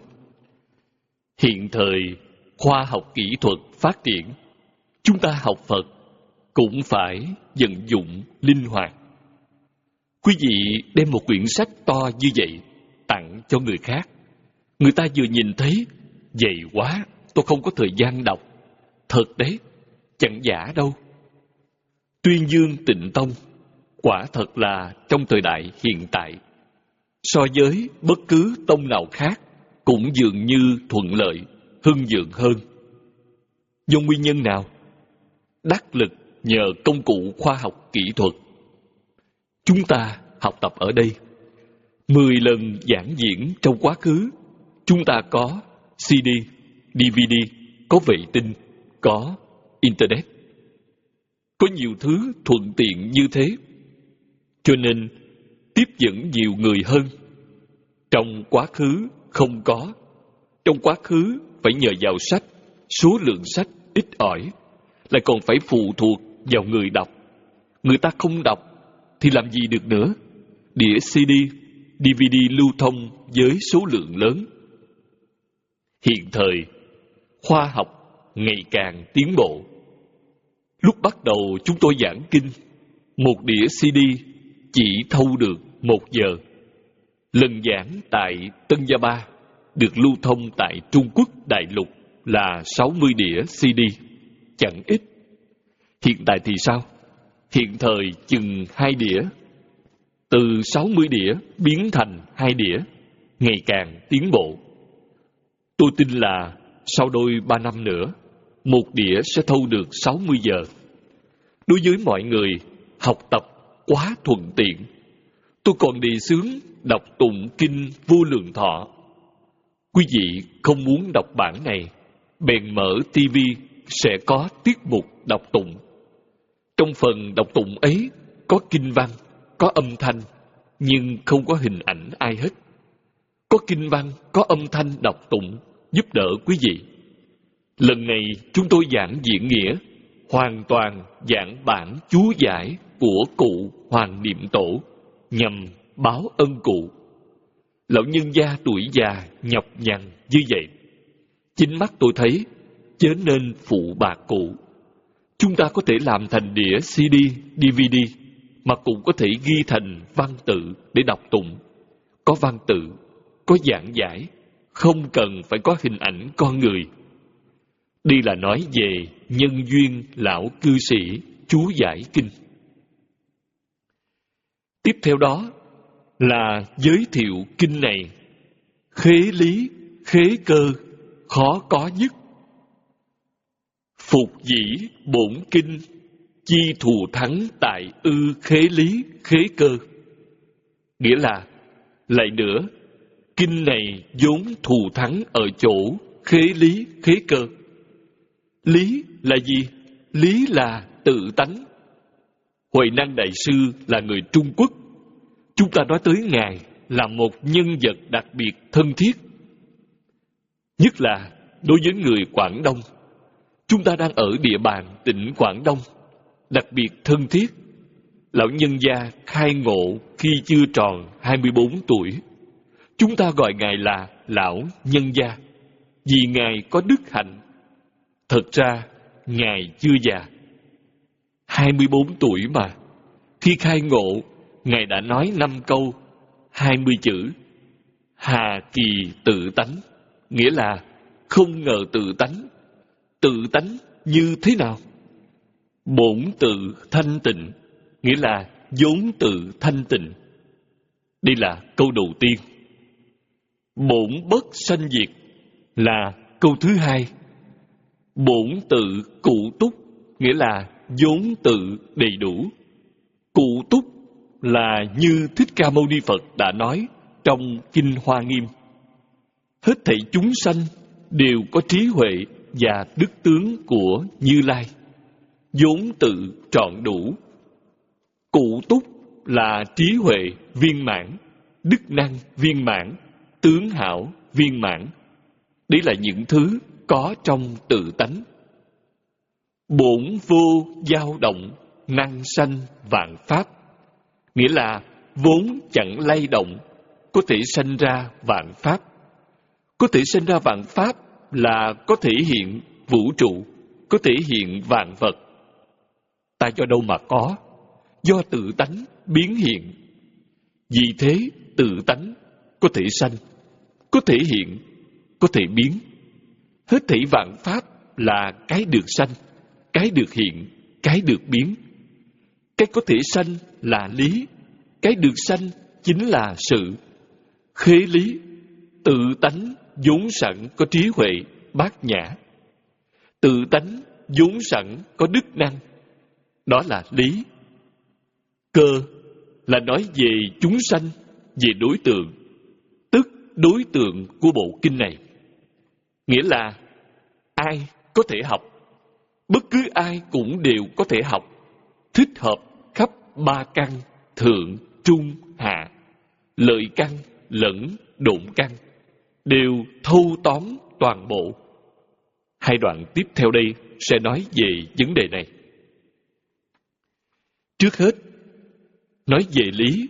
Hiện thời, khoa học kỹ thuật phát triển, chúng ta học Phật cũng phải vận dụng linh hoạt. Quý vị đem một quyển sách to như vậy tặng cho người khác, người ta vừa nhìn thấy, dày quá, tôi không có thời gian đọc. Thật đấy, chẳng giả đâu. Tuyên Dương Tịnh Tông quả thật là trong thời đại hiện tại, so với bất cứ tông nào khác cũng dường như thuận lợi, hưng vượng hơn. Do nguyên nhân nào? Đắc lực nhờ công cụ khoa học kỹ thuật. Chúng ta học tập ở đây, mười lần giảng diễn trong quá khứ, chúng ta có xê đê, đê vê đê, có vệ tinh, có Internet. Có nhiều thứ thuận tiện như thế, cho nên tiếp dẫn nhiều người hơn. Trong quá khứ không có, trong quá khứ phải nhờ vào sách, số lượng sách ít ỏi, lại còn phải phụ thuộc vào người đọc. Người ta không đọc thì làm gì được nữa? Đĩa xê đê, đê vê đê lưu thông với số lượng lớn. Hiện thời, khoa học ngày càng tiến bộ. Lúc bắt đầu chúng tôi giảng kinh, một đĩa xê đê chỉ thâu được một giờ. Lần giảng tại Tân Gia Ba được lưu thông tại Trung Quốc đại lục là sáu mươi đĩa xê đê, chẳng ít. Hiện tại thì sao? Hiện thời chừng hai đĩa. Từ sáu mươi đĩa biến thành hai đĩa, ngày càng tiến bộ. Tôi tin là sau đôi ba năm nữa, một đĩa sẽ thâu được sáu mươi giờ. Đối với mọi người, học tập quá thuận tiện. Tôi còn đề xướng đọc tụng kinh Vô Lượng Thọ. Quý vị không muốn đọc bản này, bèn mở tivi sẽ có tiết mục đọc tụng. Trong phần đọc tụng ấy có kinh văn, có âm thanh, nhưng không có hình ảnh ai hết. Có kinh văn, có âm thanh đọc tụng giúp đỡ quý vị. Lần này chúng tôi giảng diễn nghĩa, hoàn toàn giảng bản chú giải của cụ Hoàng Niệm Tổ, nhằm báo ân cụ. Lão nhân gia tuổi già nhọc nhằn như vậy, chính mắt tôi thấy, chớ nên phụ bạc cụ. Chúng ta có thể làm thành đĩa xê đê, đê vê đê, mà cũng có thể ghi thành văn tự để đọc tụng. Có văn tự, có giảng giải, không cần phải có hình ảnh con người. Đây là nói về nhân duyên lão cư sĩ chú giải kinh. Tiếp theo đó là giới thiệu kinh này. Khế lý, khế cơ, khó có nhất. Phục dĩ bổn kinh, chi thù thắng tại ư khế lý, khế cơ. Nghĩa là, lại nữa, kinh này vốn thù thắng ở chỗ khế lý, khế cơ. Lý là gì? Lý là tự tánh. Huệ Năng Đại Sư là người Trung Quốc. Chúng ta nói tới Ngài là một nhân vật đặc biệt thân thiết. Nhất là đối với người Quảng Đông. Chúng ta đang ở địa bàn tỉnh Quảng Đông, đặc biệt thân thiết. Lão nhân gia khai ngộ khi chưa tròn hai mươi bốn tuổi. Chúng ta gọi Ngài là Lão Nhân Gia, vì Ngài có đức hạnh. Thật ra, Ngài chưa già. hai mươi bốn tuổi mà. Khi khai ngộ, Ngài đã nói năm câu, hai mươi chữ. Hà kỳ tự tánh, nghĩa là không ngờ tự tánh. Tự tánh như thế nào? Bổn tự thanh tịnh, nghĩa là vốn tự thanh tịnh. Đây là câu đầu tiên. Bổn bất sanh diệt là câu thứ hai. Bổn tự cụ túc, nghĩa là vốn tự đầy đủ. Cụ túc là như Thích Ca Mâu Ni Phật đã nói trong Kinh Hoa Nghiêm. Hết thảy chúng sanh đều có trí huệ và đức tướng của Như Lai, vốn tự trọn đủ. Cụ túc là trí huệ viên mãn, đức năng viên mãn, tướng hảo viên mãn. Đấy là những thứ có trong tự tánh. Bổn vô dao động, năng sanh vạn pháp, nghĩa là vốn chẳng lay động, có thể sanh ra vạn pháp. Có thể sanh ra vạn pháp là có thể hiện vũ trụ, có thể hiện vạn vật. Ta do đâu mà có? Do tự tánh biến hiện. Vì thế tự tánh có thể sanh, có thể hiện, có thể biến. Hết thảy vạn pháp là cái được sanh, cái được hiện, cái được biến. Cái có thể sanh là lý, cái được sanh chính là sự. Khế lý, tự tánh vốn sẵn có trí huệ bát nhã. Tự tánh vốn sẵn có đức năng, đó là lý. Cơ là nói về chúng sanh, về đối tượng, tức đối tượng của bộ kinh này. Nghĩa là ai có thể học, bất cứ ai cũng đều có thể học, thích hợp khắp ba căn, thượng, trung, hạ, lợi căn lẫn độn căn, đều thâu tóm toàn bộ. Hai đoạn tiếp theo đây sẽ nói về vấn đề này. Trước hết, nói về lý.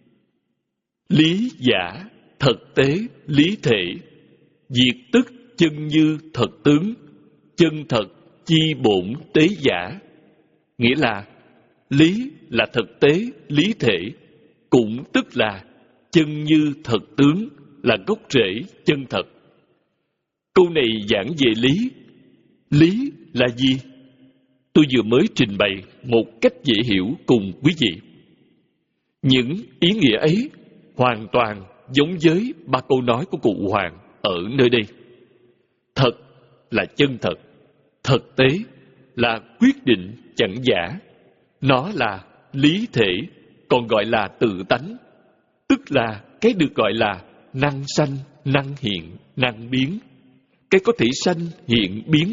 Lý giả, thật tế, lý thể, diệt tức chân như thật tướng, chân thật chi bổn tế giả. Nghĩa là lý là thực tế, lý thể, cũng tức là chân như thật tướng, là gốc rễ chân thật. Câu này giảng về lý. Lý là gì? Tôi vừa mới trình bày một cách dễ hiểu cùng quý vị. Những ý nghĩa ấy hoàn toàn giống với ba câu nói của cụ Hoàng ở nơi đây. Thật là chân thật, thực tế là quyết định chẳng giả. Nó là lý thể, còn gọi là tự tánh, tức là cái được gọi là năng sanh, năng hiện, năng biến. Cái có thể sanh, hiện, biến.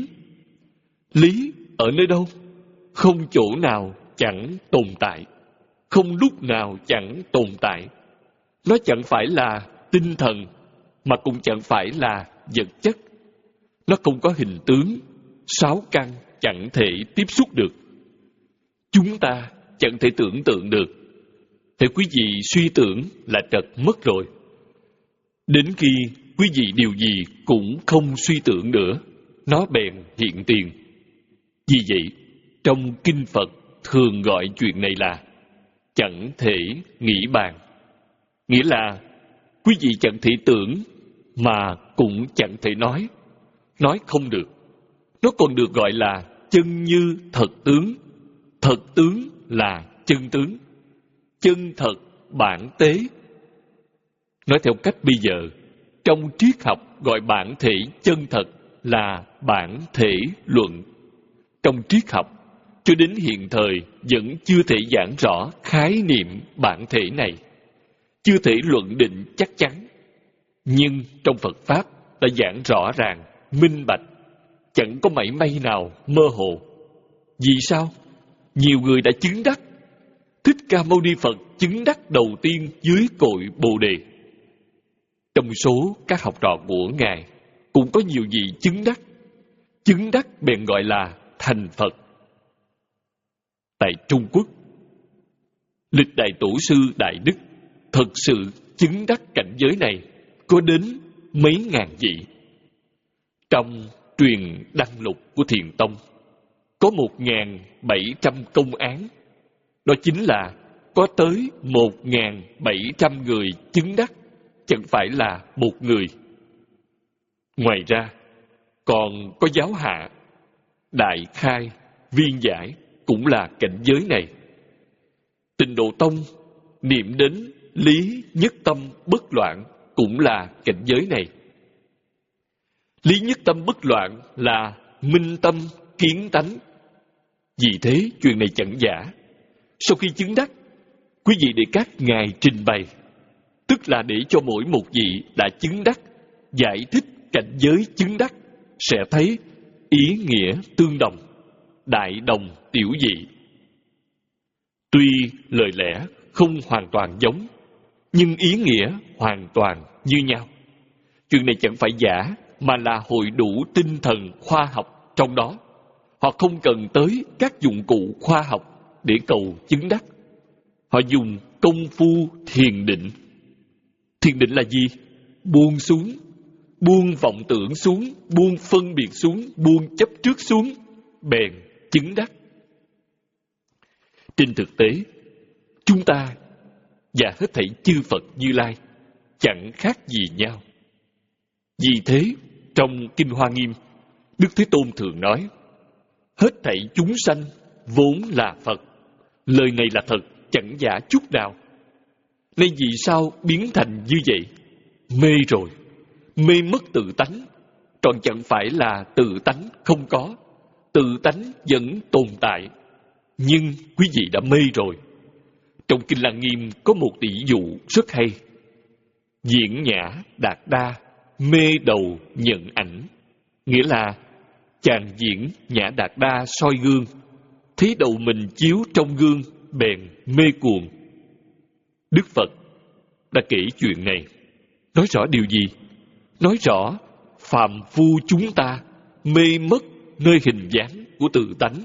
Lý ở nơi đâu? Không chỗ nào chẳng tồn tại, không lúc nào chẳng tồn tại. Nó chẳng phải là tinh thần, mà cũng chẳng phải là vật chất. Nó không có hình tướng, sáu căn chẳng thể tiếp xúc được. Chúng ta chẳng thể tưởng tượng được. Thế quý vị suy tưởng là trật mất rồi. Đến khi quý vị điều gì cũng không suy tưởng nữa, nó bèn hiện tiền. Vì vậy, trong Kinh Phật thường gọi chuyện này là chẳng thể nghĩ bàn. Nghĩa là quý vị chẳng thể tưởng mà cũng chẳng thể nói. Nói không được. Nó còn được gọi là chân như thật tướng. Thật tướng là chân tướng. Chân thật bản tế. Nói theo cách bây giờ, trong triết học gọi bản thể chân thật là bản thể luận. Trong triết học, cho đến hiện thời vẫn chưa thể giảng rõ khái niệm bản thể này, chưa thể luận định chắc chắn. Nhưng trong Phật Pháp đã giảng rõ ràng, minh bạch, chẳng có mảy may nào mơ hồ. Vì sao? Nhiều người đã chứng đắc. Thích Ca Mâu Ni Phật chứng đắc đầu tiên dưới cội Bồ Đề. Trong số các học trò của Ngài cũng có nhiều vị chứng đắc. Chứng đắc bèn gọi là thành Phật. Tại Trung Quốc, lịch đại tổ sư Đại Đức thật sự chứng đắc cảnh giới này có đến mấy ngàn vị. Trong truyền đăng lục của Thiền Tông có một nghìn bảy trăm công án. Đó chính là có tới một nghìn bảy trăm người chứng đắc, chẳng phải là một người. Ngoài ra, còn có giáo hạ, đại khai, viên giải cũng là cảnh giới này. Tịnh Độ Tông niệm đến lý nhất tâm bất loạn cũng là cảnh giới này. Lý nhất tâm bất loạn là minh tâm kiến tánh. Vì thế chuyện này chẳng giả. Sau khi chứng đắc, quý vị để các ngài trình bày, tức là để cho mỗi một vị đã chứng đắc giải thích cảnh giới chứng đắc, sẽ thấy ý nghĩa tương đồng, đại đồng tiểu dị. Tuy lời lẽ không hoàn toàn giống, nhưng ý nghĩa hoàn toàn như nhau. Chuyện này chẳng phải giả, mà là hội đủ tinh thần khoa học trong đó. Họ không cần tới các dụng cụ khoa học để cầu chứng đắc. Họ dùng công phu thiền định. Thiền định là gì? Buông xuống, buông vọng tưởng xuống, buông phân biệt xuống, buông chấp trước xuống, bèn chứng đắc. Trên thực tế, chúng ta và hết thảy chư Phật Như Lai chẳng khác gì nhau. Vì thế, trong Kinh Hoa Nghiêm, Đức Thế Tôn thường nói, hết thảy chúng sanh vốn là Phật. Lời này là thật, chẳng giả chút nào. Nên vì sao biến thành như vậy? Mê rồi, mê mất tự tánh. Còn chẳng phải là tự tánh không có, tự tánh vẫn tồn tại. Nhưng quý vị đã mê rồi. Trong Kinh Lăng Nghiêm có một tỷ dụ rất hay. Diễn nhã đạt đa, mê đầu nhận ảnh. Nghĩa là chàng diễn nhã đạt đa soi gương, thấy đầu mình chiếu trong gương, bèn mê cuồng. Đức Phật đã kể chuyện này, nói rõ điều gì? Nói rõ phàm phu chúng ta mê mất nơi hình dáng của tự tánh.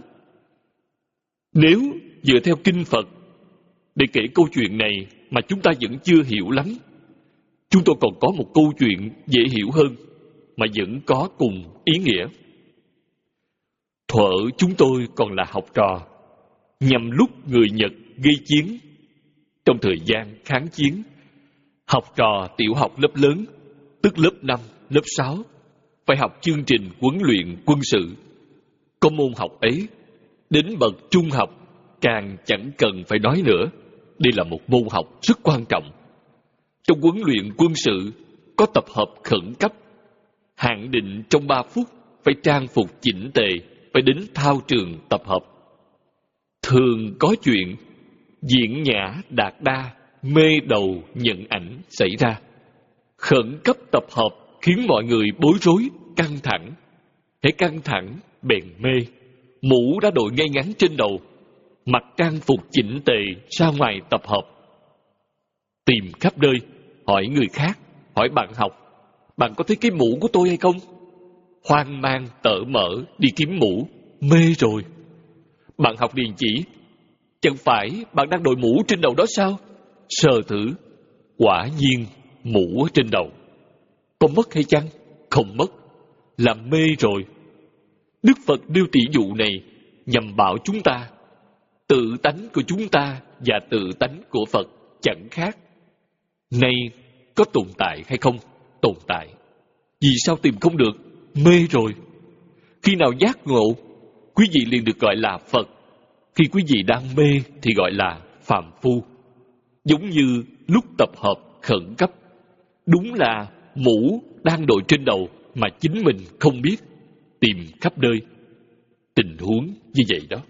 Nếu dựa theo kinh Phật để kể câu chuyện này mà chúng ta vẫn chưa hiểu lắm, chúng tôi còn có một câu chuyện dễ hiểu hơn mà vẫn có cùng ý nghĩa. Thuở chúng tôi còn là học trò, nhằm lúc người Nhật gây chiến. Trong thời gian kháng chiến, học trò tiểu học lớp lớn, tức lớp năm, lớp sáu, phải học chương trình huấn luyện quân sự. Có môn học ấy, đến bậc trung học càng chẳng cần phải nói nữa. Đây là một môn học rất quan trọng. Trong huấn luyện quân sự có tập hợp khẩn cấp, hạn định trong ba phút phải trang phục chỉnh tề, phải đến thao trường tập hợp. Thường có chuyện diễn nhã đạt đa, mê đầu nhận ảnh xảy ra. Khẩn cấp tập hợp khiến mọi người bối rối, căng thẳng. Hễ căng thẳng, bèn mê. Mũ đã đội ngay ngắn trên đầu, mặc trang phục chỉnh tề ra ngoài tập hợp. Tìm khắp nơi, hỏi người khác, hỏi bạn học, bạn có thấy cái mũ của tôi hay không? Hoang mang tở mở đi kiếm mũ, mê rồi. Bạn học điền chỉ, chẳng phải bạn đang đội mũ trên đầu đó sao? Sờ thử, quả nhiên mũ ở trên đầu. Có mất hay chăng? Không mất, là mê rồi. Đức Phật đưa tỷ dụ này nhằm bảo chúng ta, tự tánh của chúng ta và tự tánh của Phật chẳng khác. Nay có tồn tại hay không? Tồn tại. Vì sao tìm không được? Mê rồi. Khi nào giác ngộ, quý vị liền được gọi là Phật. Khi quý vị đang mê thì gọi là phàm phu. Giống như lúc tập hợp khẩn cấp, đúng là mũ đang đội trên đầu mà chính mình không biết, tìm khắp nơi. Tình huống như vậy đó.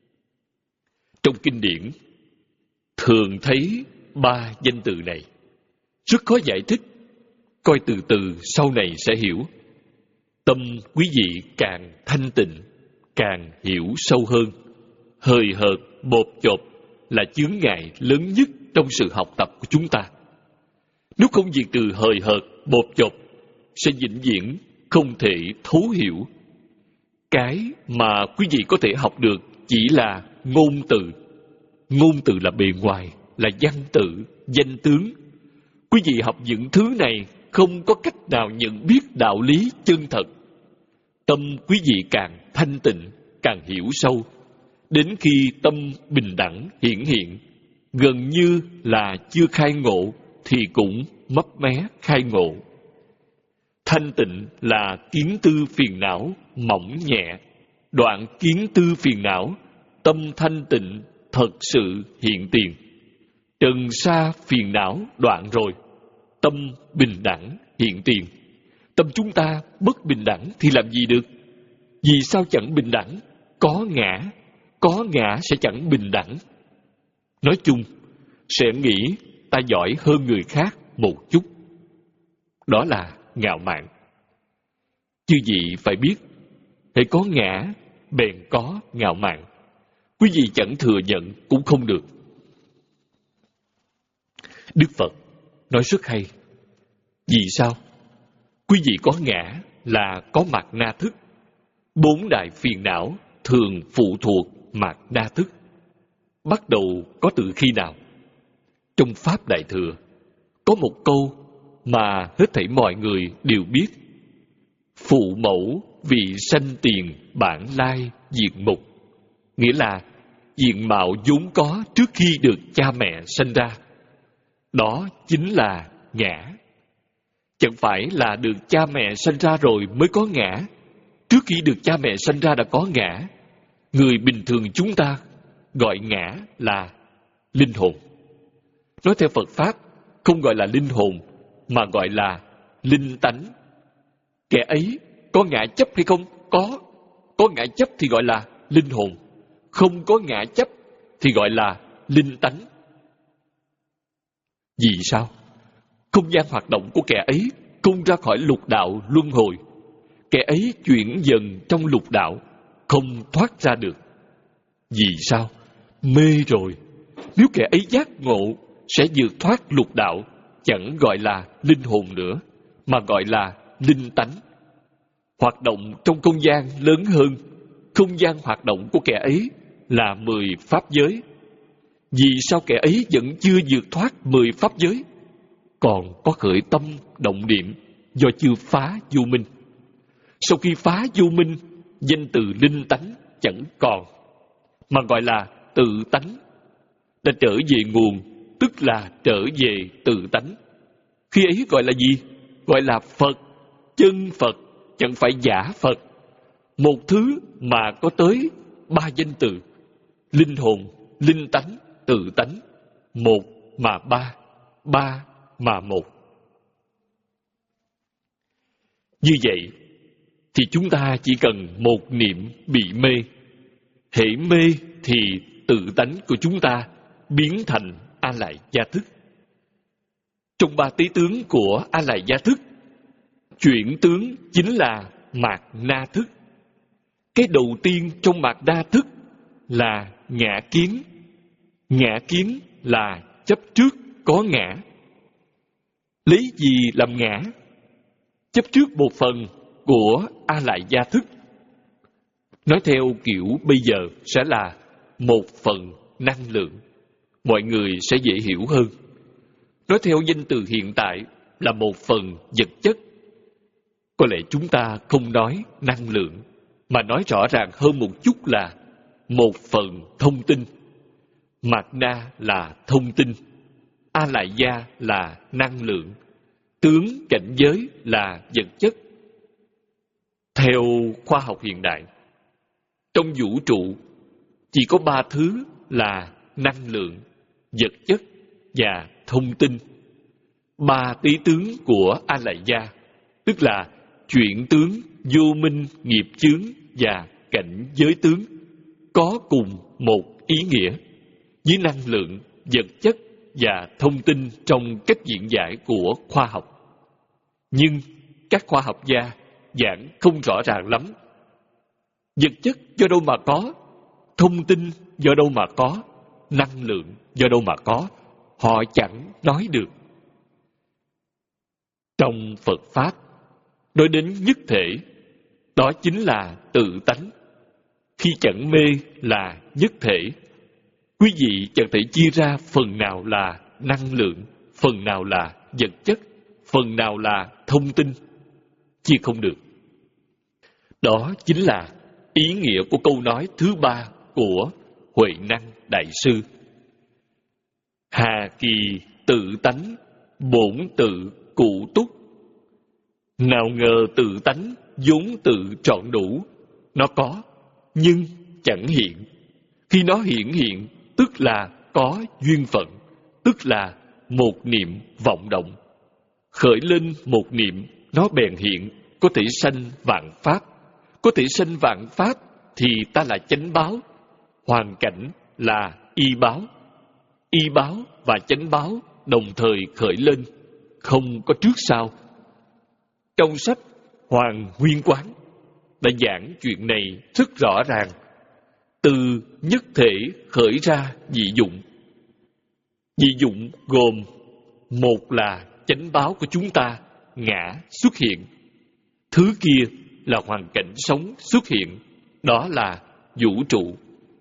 Trong kinh điển thường thấy ba danh từ này rất khó giải thích, coi từ từ sau này sẽ hiểu. Tâm quý vị càng thanh tịnh, càng hiểu sâu hơn. Hời hợt, bộp chộp là chướng ngại lớn nhất trong sự học tập của chúng ta. Nếu không diệt trừ hời hợt, bộp chộp, sẽ vĩnh viễn không thể thấu hiểu. Cái mà quý vị có thể học được chỉ là ngôn từ. Ngôn từ là bề ngoài, là văn tự, danh tướng. Quý vị học những thứ này không có cách nào nhận biết đạo lý chân thật. Tâm quý vị càng thanh tịnh, càng hiểu sâu, đến khi tâm bình đẳng hiển hiện, gần như là chưa khai ngộ thì cũng mấp mé khai ngộ. Thanh tịnh là kiến tư phiền não mỏng nhẹ, đoạn kiến tư phiền não, tâm thanh tịnh thật sự hiện tiền. Trần sa phiền não đoạn rồi, tâm bình đẳng hiện tiền. Tâm chúng ta bất bình đẳng thì làm gì được? Vì sao chẳng bình đẳng? Có ngã, có ngã sẽ chẳng bình đẳng. Nói chung, sẽ nghĩ ta giỏi hơn người khác một chút. Đó là ngạo mạn. Chư vị phải biết, hễ có ngã, bèn có ngạo mạn. Quý vị chẳng thừa nhận cũng không được. Đức Phật nói rất hay. Vì sao? Quý vị có ngã là có mạt na thức. Bốn đại phiền não thường phụ thuộc mạt na thức. Bắt đầu có từ khi nào? Trong Pháp Đại Thừa, có một câu mà hết thảy mọi người đều biết. Phụ mẫu vì sanh tiền bản lai diện mục. Nghĩa là diện mạo vốn có trước khi được cha mẹ sanh ra. Đó chính là ngã. Chẳng phải là được cha mẹ sanh ra rồi mới có ngã. Trước khi được cha mẹ sanh ra đã có ngã. Người bình thường chúng ta gọi ngã là linh hồn. Nói theo Phật Pháp, không gọi là linh hồn, mà gọi là linh tánh. Kẻ ấy có ngã chấp hay không? Có. Có ngã chấp thì gọi là linh hồn. Không có ngã chấp thì gọi là linh tánh. Vì sao? Không gian hoạt động của kẻ ấy không ra khỏi lục đạo luân hồi. Kẻ ấy chuyển dần trong lục đạo, không thoát ra được. Vì sao? Mê rồi. Nếu kẻ ấy giác ngộ, sẽ vượt thoát lục đạo, chẳng gọi là linh hồn nữa, mà gọi là linh tánh. Hoạt động trong không gian lớn hơn. Không gian hoạt động của kẻ ấy là mười pháp giới. Vì sao kẻ ấy vẫn chưa vượt thoát mười pháp giới? Còn có khởi tâm động niệm do chưa phá vô minh. Sau khi phá vô minh, danh từ linh tánh chẳng còn, mà gọi là tự tánh. Đã trở về nguồn, tức là trở về tự tánh. Khi ấy gọi là gì? Gọi là Phật, chân Phật, chẳng phải giả Phật. Một thứ mà có tới ba danh từ: linh hồn, linh tánh, tự tánh. Một mà ba, ba mà một. Như vậy thì chúng ta chỉ cần một niệm bị mê. Hễ mê thì tự tánh của chúng ta biến thành A Lại Gia Thức. Trong ba tí tướng của A Lại Gia Thức, chuyển tướng chính là mạt na thức. Cái đầu tiên trong mạt na thức là ngã kiến. Ngã kiến là chấp trước có ngã. Lấy gì làm ngã? Chấp trước một phần của A Lại Gia Thức. Nói theo kiểu bây giờ sẽ là một phần năng lượng. Mọi người sẽ dễ hiểu hơn. Nói theo danh từ hiện tại là một phần vật chất. Có lẽ chúng ta không nói năng lượng, mà nói rõ ràng hơn một chút là một phần thông tin. Mạt na là thông tin, A Lại Gia là năng lượng, tướng cảnh giới là vật chất. Theo khoa học hiện đại, trong vũ trụ chỉ có ba thứ là năng lượng, vật chất và thông tin. Ba tí tướng của A Lại Gia, tức là chuyển tướng, vô minh, nghiệp chướng và cảnh giới tướng, có cùng một ý nghĩa với năng lượng, vật chất và thông tin trong cách diễn giải của khoa học. Nhưng các khoa học gia giảng không rõ ràng lắm. Vật chất do đâu mà có? Thông tin do đâu mà có? Năng lượng do đâu mà có? Họ chẳng nói được. Trong Phật Pháp, nói đến nhất thể, đó chính là tự tánh. Khi chẳng mê là nhất thể. Quý vị chẳng thể chia ra phần nào là năng lượng, phần nào là vật chất, phần nào là thông tin, chia không được. Đó chính là ý nghĩa của câu nói thứ ba của Huệ Năng Đại Sư. Hà kỳ tự tánh, bổn tự cụ túc. Nào ngờ tự tánh, vốn tự trọn đủ. Nó có, nhưng chẳng hiện. Khi nó hiện hiện, tức là có duyên phận, tức là một niệm vọng động. Khởi lên một niệm, nó bèn hiện, có thể sanh vạn pháp. Có thể sanh vạn pháp thì ta là chánh báo, hoàn cảnh là y báo. Y báo và chánh báo đồng thời khởi lên, không có trước sau. Trong sách Hoàng Nguyên Quán đã giảng chuyện này rất rõ ràng. Từ nhất thể khởi ra dị dụng. Dị dụng gồm một là chánh báo của chúng ta, ngã xuất hiện. Thứ kia là hoàn cảnh sống xuất hiện, đó là vũ trụ.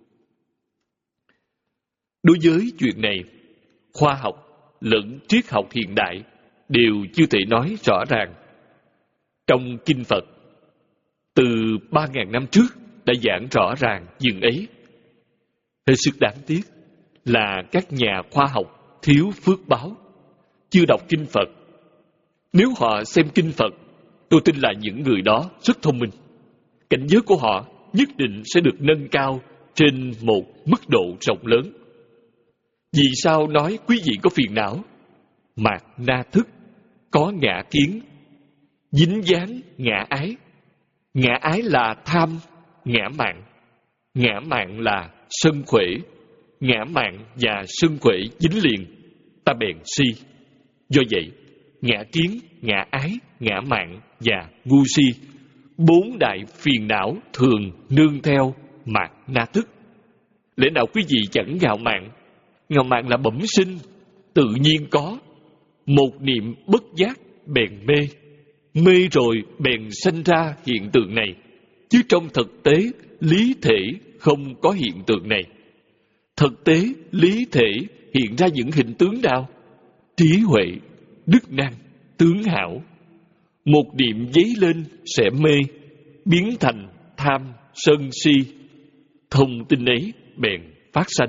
Đối với chuyện này, khoa học lẫn triết học hiện đại đều chưa thể nói rõ ràng. Trong Kinh Phật, từ ba ngàn năm trước đã giảng rõ ràng dừng ấy. Hết sức đáng tiếc là các nhà khoa học thiếu phước báo, chưa đọc Kinh Phật. Nếu họ xem Kinh Phật, tôi tin là những người đó rất thông minh. Cảnh giới của họ nhất định sẽ được nâng cao trên một mức độ rộng lớn. Vì sao nói quý vị có phiền não? Mạt na thức, có ngã kiến, dính dáng ngã ái. Ngã ái là tham, ngã mạn. Ngã mạn là sân khỏe. Ngã mạn và sân khỏe dính liền, ta bèn si. Do vậy, ngã kiến, ngã ái, ngã mạn và ngu si, bốn đại phiền não thường nương theo mạt na thức. Lẽ nào quý vị chẳng ngạo mạn? Ngạo mạn là bẩm sinh, tự nhiên có. Một niệm bất giác bèn mê. Mê rồi bèn sanh ra hiện tượng này. Chứ trong thực tế, lý thể không có hiện tượng này. Thực tế, lý thể hiện ra những hình tướng nào? Trí huệ, đức năng, tướng hảo. Một niệm dấy lên sẽ mê, biến thành tham, sân si. Thông tin ấy bèn phát sanh.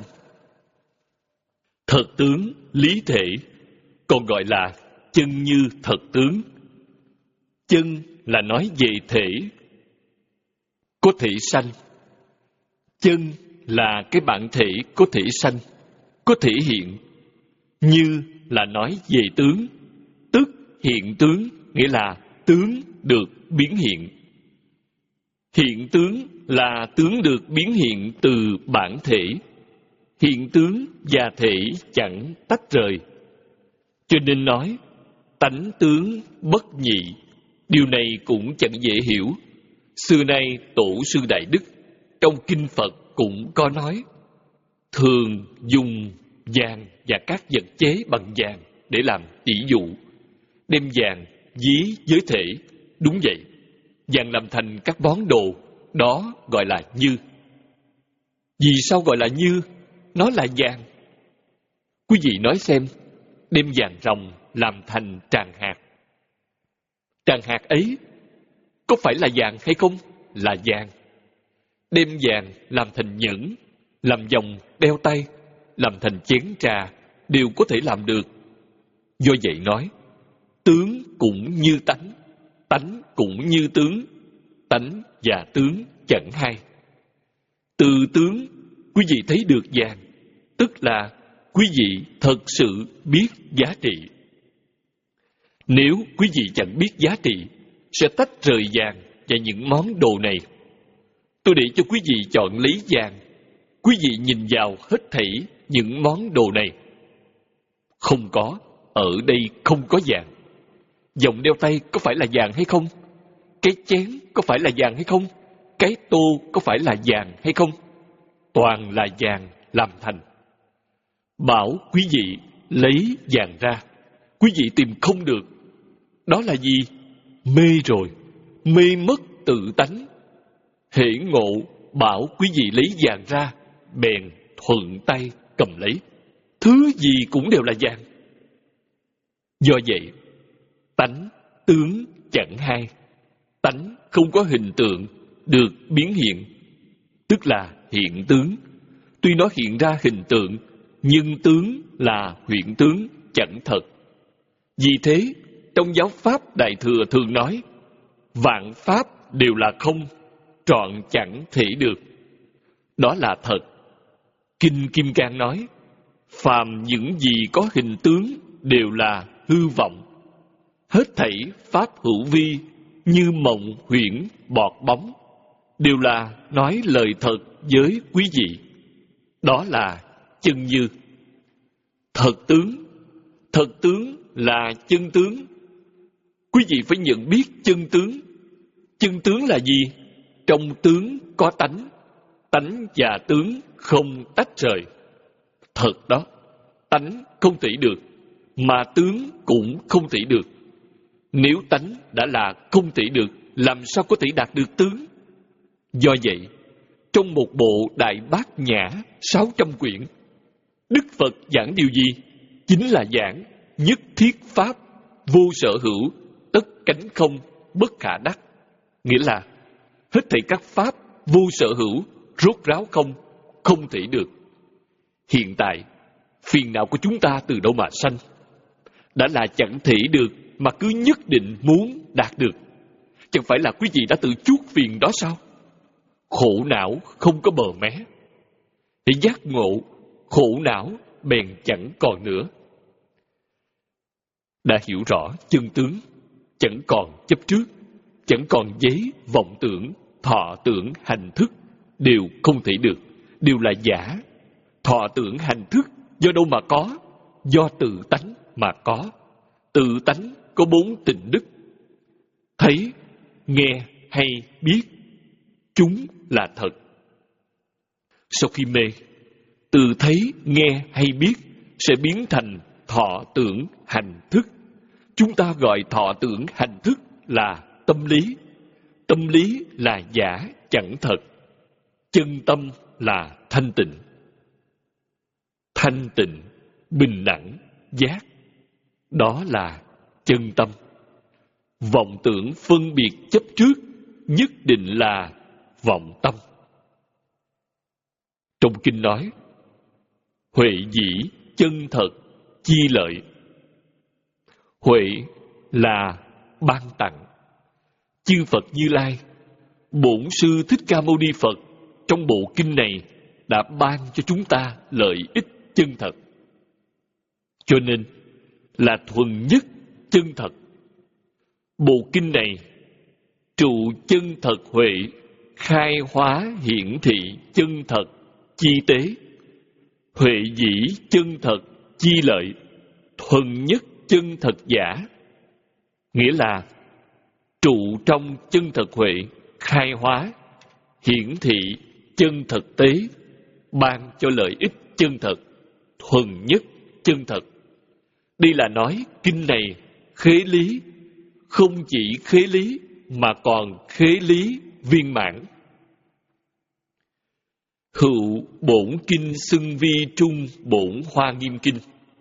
Thật tướng, lý thể, còn gọi là chân như thật tướng. Chân là nói về thể, có thể sanh. Chân là cái bản thể có thể sanh, có thể hiện. Như là nói về tướng, tức hiện tướng, nghĩa là tướng được biến hiện. Hiện tướng là tướng được biến hiện từ bản thể. Hiện tướng và thể chẳng tách rời. Cho nên nói, tánh tướng bất nhị. Điều này cũng chẳng dễ hiểu. Xưa nay tổ sư Đại Đức trong Kinh Phật cũng có nói, thường dùng vàng và các vật chế bằng vàng để làm tỷ dụ, đem vàng ví với thể. Đúng vậy, vàng làm thành các món đồ, đó gọi là như. Vì sao gọi là như? Nó là vàng. Quý vị nói xem, đem vàng ròng làm thành tràng hạt. Tràng hạt ấy có phải là vàng hay không? Là vàng. Đem vàng làm thành nhẫn, làm vòng đeo tay, làm thành chén trà, đều có thể làm được. Do vậy nói, tướng cũng như tánh, tánh cũng như tướng, tánh và tướng chẳng hai. Từ tướng, quý vị thấy được vàng, tức là quý vị thật sự biết giá trị. Nếu quý vị chẳng biết giá trị, sẽ tách rời vàng và những món đồ này. Tôi để cho quý vị chọn lấy vàng. Quý vị nhìn vào hết thảy những món đồ này. Không có, ở đây không có vàng. Vòng đeo tay có phải là vàng hay không? Cái chén có phải là vàng hay không? Cái tô có phải là vàng hay không? Toàn là vàng làm thành. Bảo quý vị lấy vàng ra, quý vị tìm không được. Đó là gì? Mê rồi, mê mất tự tánh. Hễ ngộ bảo quý vị lấy vàng ra, bèn thuận tay cầm lấy. Thứ gì cũng đều là vàng. Do vậy, Tánh, tướng chẳng hai. Tánh không có hình tượng được biến hiện, tức là hiện tướng. Tuy nó hiện ra hình tượng, nhưng tướng là huyễn tướng, chẳng thật. Vì thế, trong giáo pháp Đại Thừa thường nói, vạn pháp đều là không, trọn chẳng thể được. Đó là thật. Kinh Kim Cang nói, phàm những gì có hình tướng đều là hư vọng. Hết thảy pháp hữu vi như mộng huyễn bọt bóng, đều là nói lời thật với quý vị. Đó là chân như. Thật tướng, thật tướng là chân tướng. Quý vị phải nhận biết chân tướng. Chân tướng là gì? Trong tướng có tánh, tánh và tướng không tách rời. Thật đó, tánh không thể được, mà tướng cũng không thể được. Nếu tánh đã là không thể được, làm sao có thể đạt được tướng? Do vậy, trong một bộ Đại Bát Nhã sáu trăm quyển, Đức Phật giảng điều gì? Chính là giảng nhất thiết pháp, vô sở hữu, tất cánh không, bất khả đắc. Nghĩa là hết thảy các pháp vô sở hữu, rốt ráo không, không thể được. Hiện tại, phiền não của chúng ta từ đâu mà sanh? Đã là chẳng thể được mà cứ nhất định muốn đạt được. Chẳng phải là quý vị đã tự chuốc phiền đó sao? Khổ não không có bờ mé. Để giác ngộ, khổ não bèn chẳng còn nữa. Đã hiểu rõ chân tướng, chẳng còn chấp trước, chẳng còn giấy, vọng tưởng, thọ tưởng, hành thức, đều không thể được, đều là giả. Thọ tưởng hành thức do đâu mà có? Do tự tánh mà có. Tự tánh có bốn tình đức: thấy, nghe hay biết. Chúng là thật. Sau khi mê, từ thấy, nghe hay biết sẽ biến thành thọ tưởng hành thức. Chúng ta gọi thọ tưởng hành thức là tâm lý. Tâm lý là giả, chẳng thật. Chân tâm là thanh tịnh. Thanh tịnh, bình đẳng, giác, đó là chân tâm. Vọng tưởng phân biệt chấp trước nhất định là vọng tâm. Trong kinh nói, huệ dĩ chân thật chi lợi. Huệ là ban tặng. Chư Phật Như Lai, Bổn Sư Thích Ca Mâu Ni Phật trong bộ kinh này đã ban cho chúng ta lợi ích chân thật. Cho nên là thuần nhất chân thật. Bộ kinh này trụ chân thật huệ, khai hóa hiển thị chân thật chi tế. Huệ dĩ chân thật chi lợi, thuần nhất chân thật giả. Nghĩa là trụ trong chân thật huệ, khai hóa hiển thị chân thực tế, ban cho lợi ích chân thật, thuần nhất chân thật. Đây là nói kinh này khế lý, không chỉ khế lý mà còn khế lý viên mãn. Hữu bổn kinh xưng vi trung bổn Hoa Nghiêm Kinh.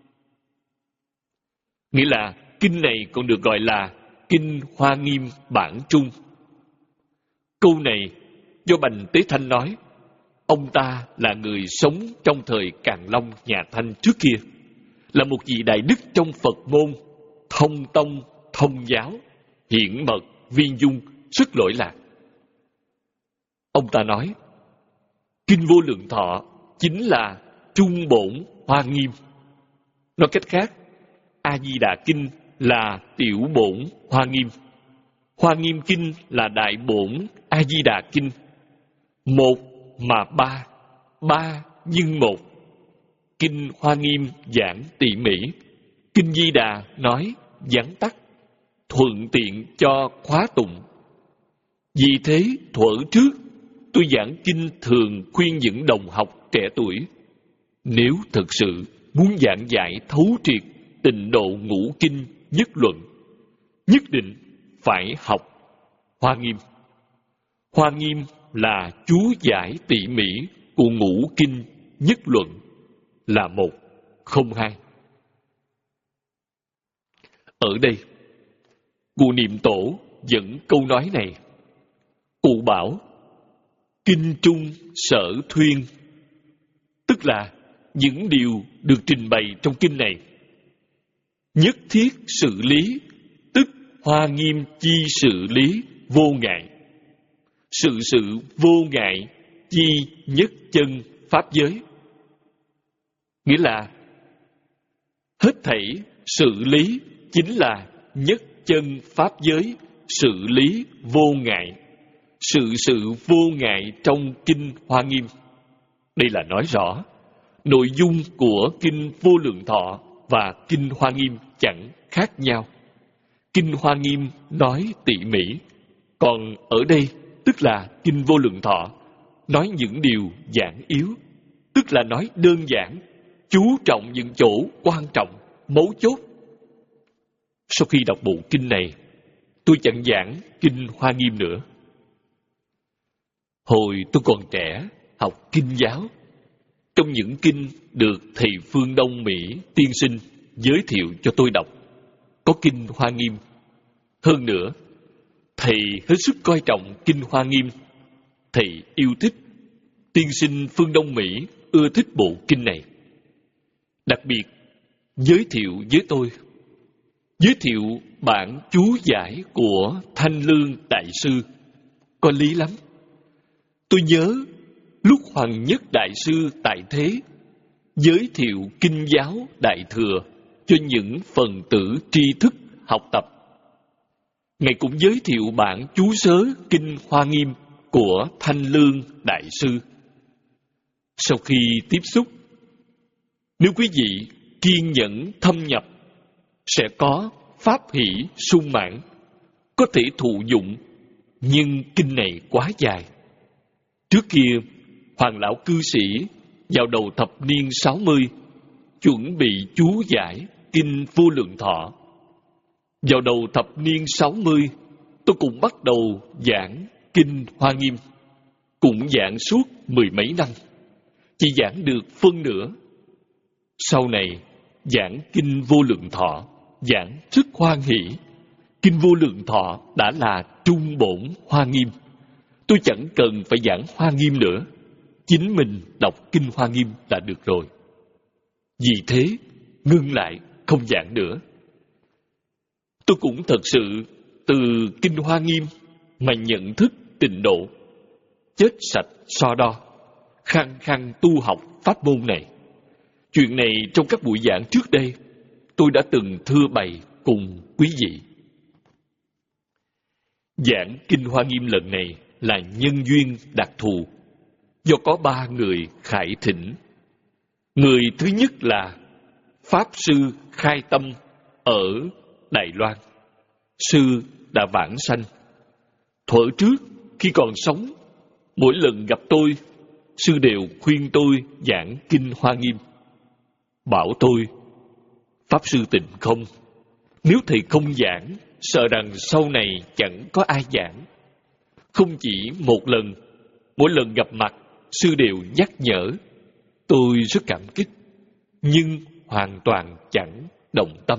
Nghĩa là kinh này còn được gọi là kinh Hoa Nghiêm bản trung. Câu này do Bành Tế Thanh nói. Ông ta là người sống trong thời Càn Long nhà Thanh trước kia, là một vị đại đức trong Phật môn, thông tông, thông giáo, hiển mật, viên dung, rất lỗi lạc. Ông ta nói, kinh Vô Lượng Thọ chính là trung bổn Hoa Nghiêm. Nói cách khác, A Di Đà Kinh là tiểu bổn Hoa Nghiêm. Hoa Nghiêm Kinh là đại bổn A Di Đà Kinh. Một mà ba, ba nhưng một. Kinh Hoa Nghiêm giảng tỉ mỉ, Kinh Di Đà nói vắn tắt, thuận tiện cho khóa tụng. Vì thế thuở trước tôi giảng kinh thường khuyên những đồng học trẻ tuổi, nếu thực sự muốn giảng giải thấu triệt tịnh độ ngũ kinh nhất luận, nhất định phải học Hoa Nghiêm. Hoa Nghiêm là chú giải tỉ mỉ của ngũ kinh nhất luận, là một, không hai. Ở đây, Cụ Niệm Tổ dẫn câu nói này. Cụ bảo, kinh trung sở thuyên, tức là những điều được trình bày trong kinh này nhất thiết xử lý, tức Hoa Nghiêm chi xử lý vô ngại. Sự sự vô ngại chi nhất chân pháp giới. Nghĩa là hết thảy xử lý chính là nhất chân pháp giới, xử lý vô ngại. Sự sự vô ngại trong kinh Hoa Nghiêm. Đây là nói rõ nội dung của kinh Vô Lượng Thọ và kinh Hoa Nghiêm chẳng khác nhau. Kinh Hoa Nghiêm nói tỉ mỉ, còn ở đây tức là kinh Vô Lượng Thọ nói những điều giản yếu, tức là nói đơn giản, chú trọng những chỗ quan trọng, mấu chốt. Sau khi đọc bộ kinh này, tôi chẳng giảng kinh Hoa Nghiêm nữa. Hồi tôi còn trẻ, học kinh giáo, trong những kinh được thầy phương Đông Mỹ tiên sinh giới thiệu cho tôi đọc, có kinh Hoa Nghiêm. Hơn nữa, thầy hết sức coi trọng kinh Hoa Nghiêm. Thầy yêu thích, tiên sinh phương Đông Mỹ ưa thích bộ kinh này. Đặc biệt, giới thiệu với tôi, giới thiệu bản chú giải của Thanh Lương Đại Sư, có lý lắm. Tôi nhớ lúc Hoàng Nhất Đại Sư tại thế giới thiệu kinh giáo Đại Thừa cho những phần tử tri thức học tập, Ngài cũng giới thiệu bản chú sớ kinh Hoa Nghiêm của Thanh Lương Đại Sư. Sau khi tiếp xúc, nếu quý vị kiên nhẫn thâm nhập, sẽ có pháp hỷ sung mãn, có thể thụ dụng, nhưng kinh này quá dài. Trước kia, Hoàng lão cư sĩ vào đầu thập niên sáu mươi chuẩn bị chú giải kinh Vô Lượng Thọ. Vào đầu thập niên sáu mươi, tôi cũng bắt đầu giảng kinh Hoa Nghiêm, cũng giảng suốt mười mấy năm, chỉ giảng được phân nửa. Sau này giảng kinh Vô Lượng Thọ, giảng rất hoan hỷ. Kinh Vô Lượng Thọ đã là trung bổn Hoa Nghiêm, tôi chẳng cần phải giảng Hoa Nghiêm nữa, chính mình đọc kinh Hoa Nghiêm là được rồi. Vì thế ngưng lại không giảng nữa. Tôi cũng thật sự từ kinh Hoa Nghiêm mà nhận thức tịnh độ, chết sạch so đo, khăng khăng tu học pháp môn này. Chuyện này trong các buổi giảng trước đây tôi đã từng thưa bày cùng quý vị. Giảng kinh Hoa Nghiêm lần này là nhân duyên đặc thù, do có ba người khải thỉnh. Người thứ nhất là Pháp Sư Khai Tâm ở Đài Loan. Sư đã vãng sanh. Thuở trước khi còn sống, mỗi lần gặp tôi, sư đều khuyên tôi giảng kinh Hoa Nghiêm. Bảo tôi, Pháp Sư Tịnh không, nếu thầy không giảng, sợ rằng sau này chẳng có ai giảng. Không chỉ một lần, mỗi lần gặp mặt, sư đều nhắc nhở. Tôi rất cảm kích, nhưng hoàn toàn chẳng động tâm.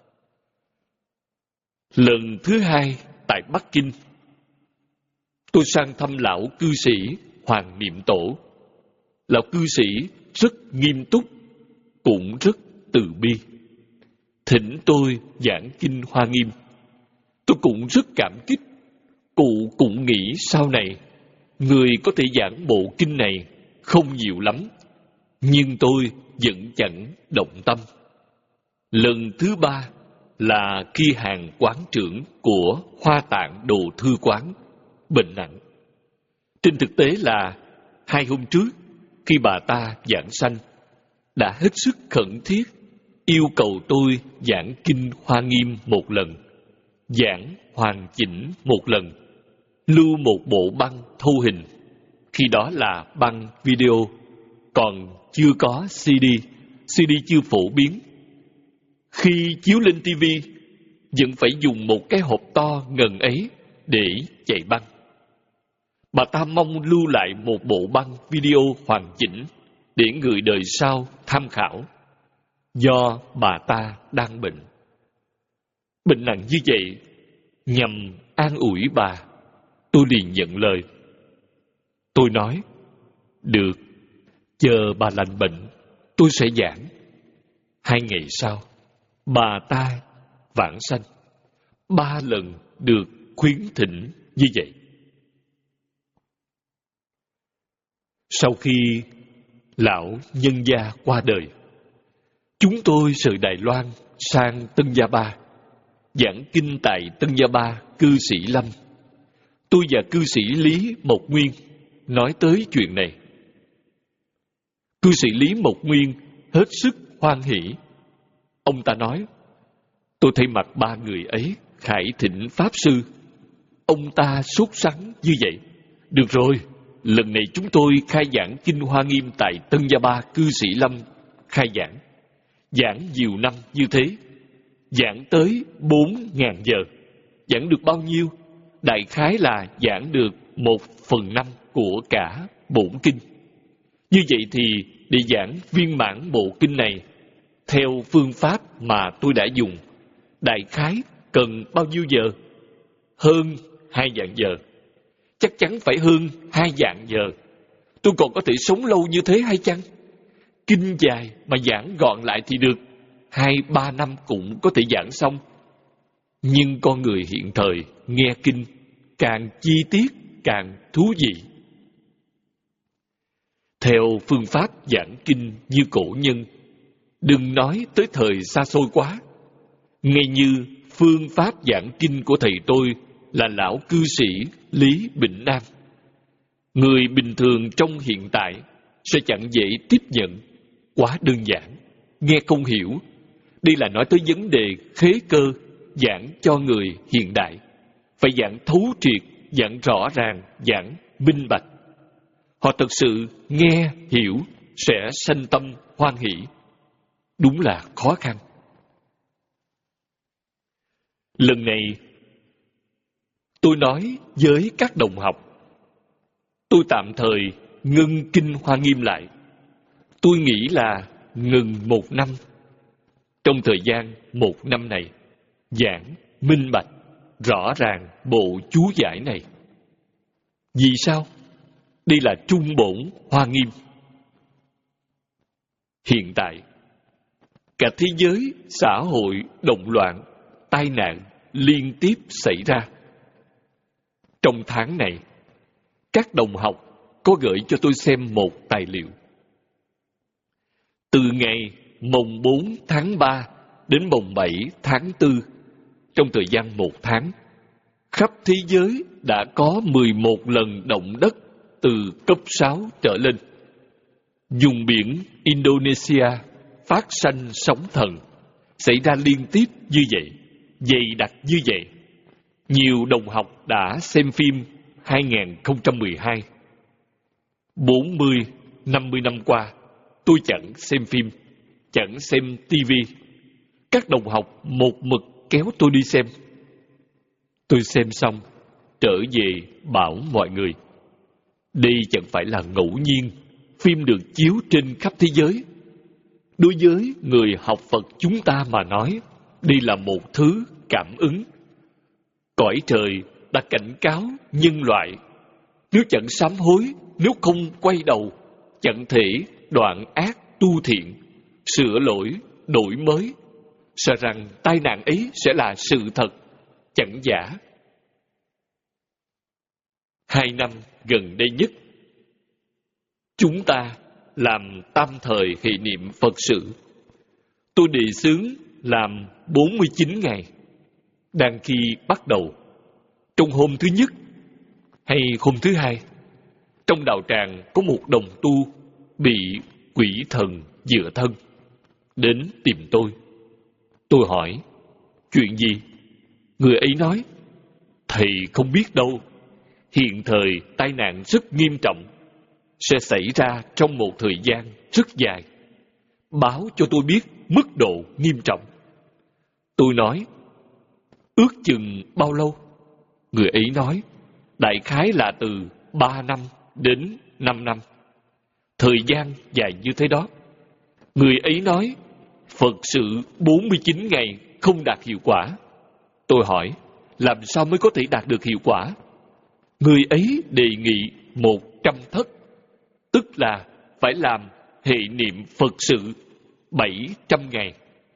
Lần thứ hai tại Bắc Kinh, tôi sang thăm lão cư sĩ Hoàng Niệm Tổ. Lão cư sĩ rất nghiêm túc, cũng rất từ bi, thỉnh tôi giảng kinh Hoa Nghiêm. Tôi cũng rất cảm kích. Cụ cũng nghĩ sau này người có thể giảng bộ kinh này không nhiều lắm, nhưng tôi vẫn chẳng động tâm. Lần thứ ba là khi hàng quán trưởng của Hoa Tạng Đồ Thư Quán bệnh nặng. Trên thực tế là hai hôm trước, khi bà ta giảng sanh, đã hết sức khẩn thiết yêu cầu tôi giảng kinh Hoa Nghiêm một lần, giảng hoàn chỉnh một lần, lưu một bộ băng thâu hình. Khi đó là băng video, còn chưa có xê đê, xê đê chưa phổ biến. Khi chiếu lên ti vi, vẫn phải dùng một cái hộp to ngần ấy để chạy băng. Bà ta mong lưu lại một bộ băng video hoàn chỉnh để người đời sau tham khảo, do bà ta đang bệnh. Bệnh nặng như vậy, Nhằm an ủi bà, tôi liền nhận lời. Tôi nói, được, chờ bà lành bệnh, tôi sẽ giảng. Hai ngày sau, bà ta vãng sanh. Ba lần được khuyến thỉnh như vậy. Sau khi lão nhân gia qua đời, chúng tôi rời Đài Loan sang Tân Gia Ba, giảng kinh tại Tân Gia Ba cư sĩ Lâm. Tôi và cư sĩ Lý Mộc Nguyên nói tới chuyện này. Cư sĩ Lý Mộc Nguyên hết sức hoan hỷ. Ông ta nói, tôi thay mặt ba người ấy khải thỉnh Pháp Sư. Ông ta sốt sắng như vậy. Được rồi, lần này chúng tôi khai giảng Kinh Hoa Nghiêm tại Tân Gia Ba cư sĩ Lâm khai giảng. Giảng nhiều năm như thế. Giảng tới bốn ngàn giờ. Giảng được bao nhiêu? Đại khái là giảng được một phần năm của cả bổn kinh. Như vậy thì để giảng viên mãn bộ kinh này, theo phương pháp mà tôi đã dùng, đại khái cần bao nhiêu giờ? Hơn hai vạn giờ. Chắc chắn phải hơn hai vạn giờ. Tôi còn có thể sống lâu như thế hay chăng? Kinh dài mà giảng gọn lại thì được, hai ba năm cũng có thể giảng xong. Nhưng con người hiện thời nghe kinh càng chi tiết càng thú vị. Theo phương pháp giảng kinh như cổ nhân, đừng nói tới thời xa xôi quá. Ngay như phương pháp giảng kinh của thầy tôi là lão cư sĩ Lý Bỉnh Nam, người bình thường trong hiện tại sẽ chẳng dễ tiếp nhận, quá đơn giản, nghe không hiểu. Đây là nói tới vấn đề khế cơ, giảng cho người hiện đại. Phải giảng thấu triệt, giảng rõ ràng, giảng minh bạch. Họ thật sự nghe, hiểu, sẽ sanh tâm hoan hỷ. Đúng là khó khăn. Lần này, tôi nói với các đồng học, tôi tạm thời ngưng Kinh Hoa Nghiêm lại. Tôi nghĩ là ngừng một năm. Trong thời gian một năm này, giảng minh bạch, rõ ràng bộ chú giải này. Vì sao? Đây là trung bổn Hoa Nghiêm. Hiện tại, cả thế giới, xã hội động loạn, tai nạn liên tiếp xảy ra. Trong tháng này, các đồng học có gửi cho tôi xem một tài liệu. Từ ngày mồng bốn tháng ba đến mồng bảy tháng tư, trong thời gian một tháng, khắp thế giới đã có mười một lần động đất từ cấp sáu trở lên. Vùng biển Indonesia phát sanh sóng thần, xảy ra liên tiếp như vậy, dày đặc như vậy. Nhiều đồng học đã xem phim hai không một hai. bốn mươi, năm mươi năm qua, tôi chẳng xem phim, chẳng xem tivi. Các đồng học một mực kéo tôi đi xem. Tôi xem xong, trở về bảo mọi người, đây chẳng phải là ngẫu nhiên, phim được chiếu trên khắp thế giới. Đối với người học Phật chúng ta mà nói, đây là một thứ cảm ứng. Cõi trời đã cảnh cáo nhân loại, nếu chẳng sám hối, nếu không quay đầu, chẳng thể đoạn ác tu thiện, sửa lỗi, đổi mới, sợ rằng tai nạn ấy sẽ là sự thật, chẳng giả. Hai năm gần đây nhất, chúng ta làm tam thời hệ niệm Phật sự. Tôi đề xướng làm bốn mươi chín ngày. Đang khi bắt đầu, trong hôm thứ nhất hay hôm thứ hai, trong đạo tràng có một đồng tu bị quỷ thần dựa thân, đến tìm tôi. Tôi hỏi, chuyện gì? Người ấy nói, thầy không biết đâu, hiện thời tai nạn rất nghiêm trọng, sẽ xảy ra trong một thời gian rất dài. Báo cho tôi biết mức độ nghiêm trọng. Tôi nói, ước chừng bao lâu? Người ấy nói, đại khái là từ ba năm đến năm năm. Thời gian dài như thế đó. Người ấy nói, Phật sự bốn mươi chín ngày không đạt hiệu quả. Tôi hỏi, làm sao mới có thể đạt được hiệu quả? Người ấy đề nghị một trăm thất, tức là phải làm hệ niệm Phật sự bảy trăm ngày.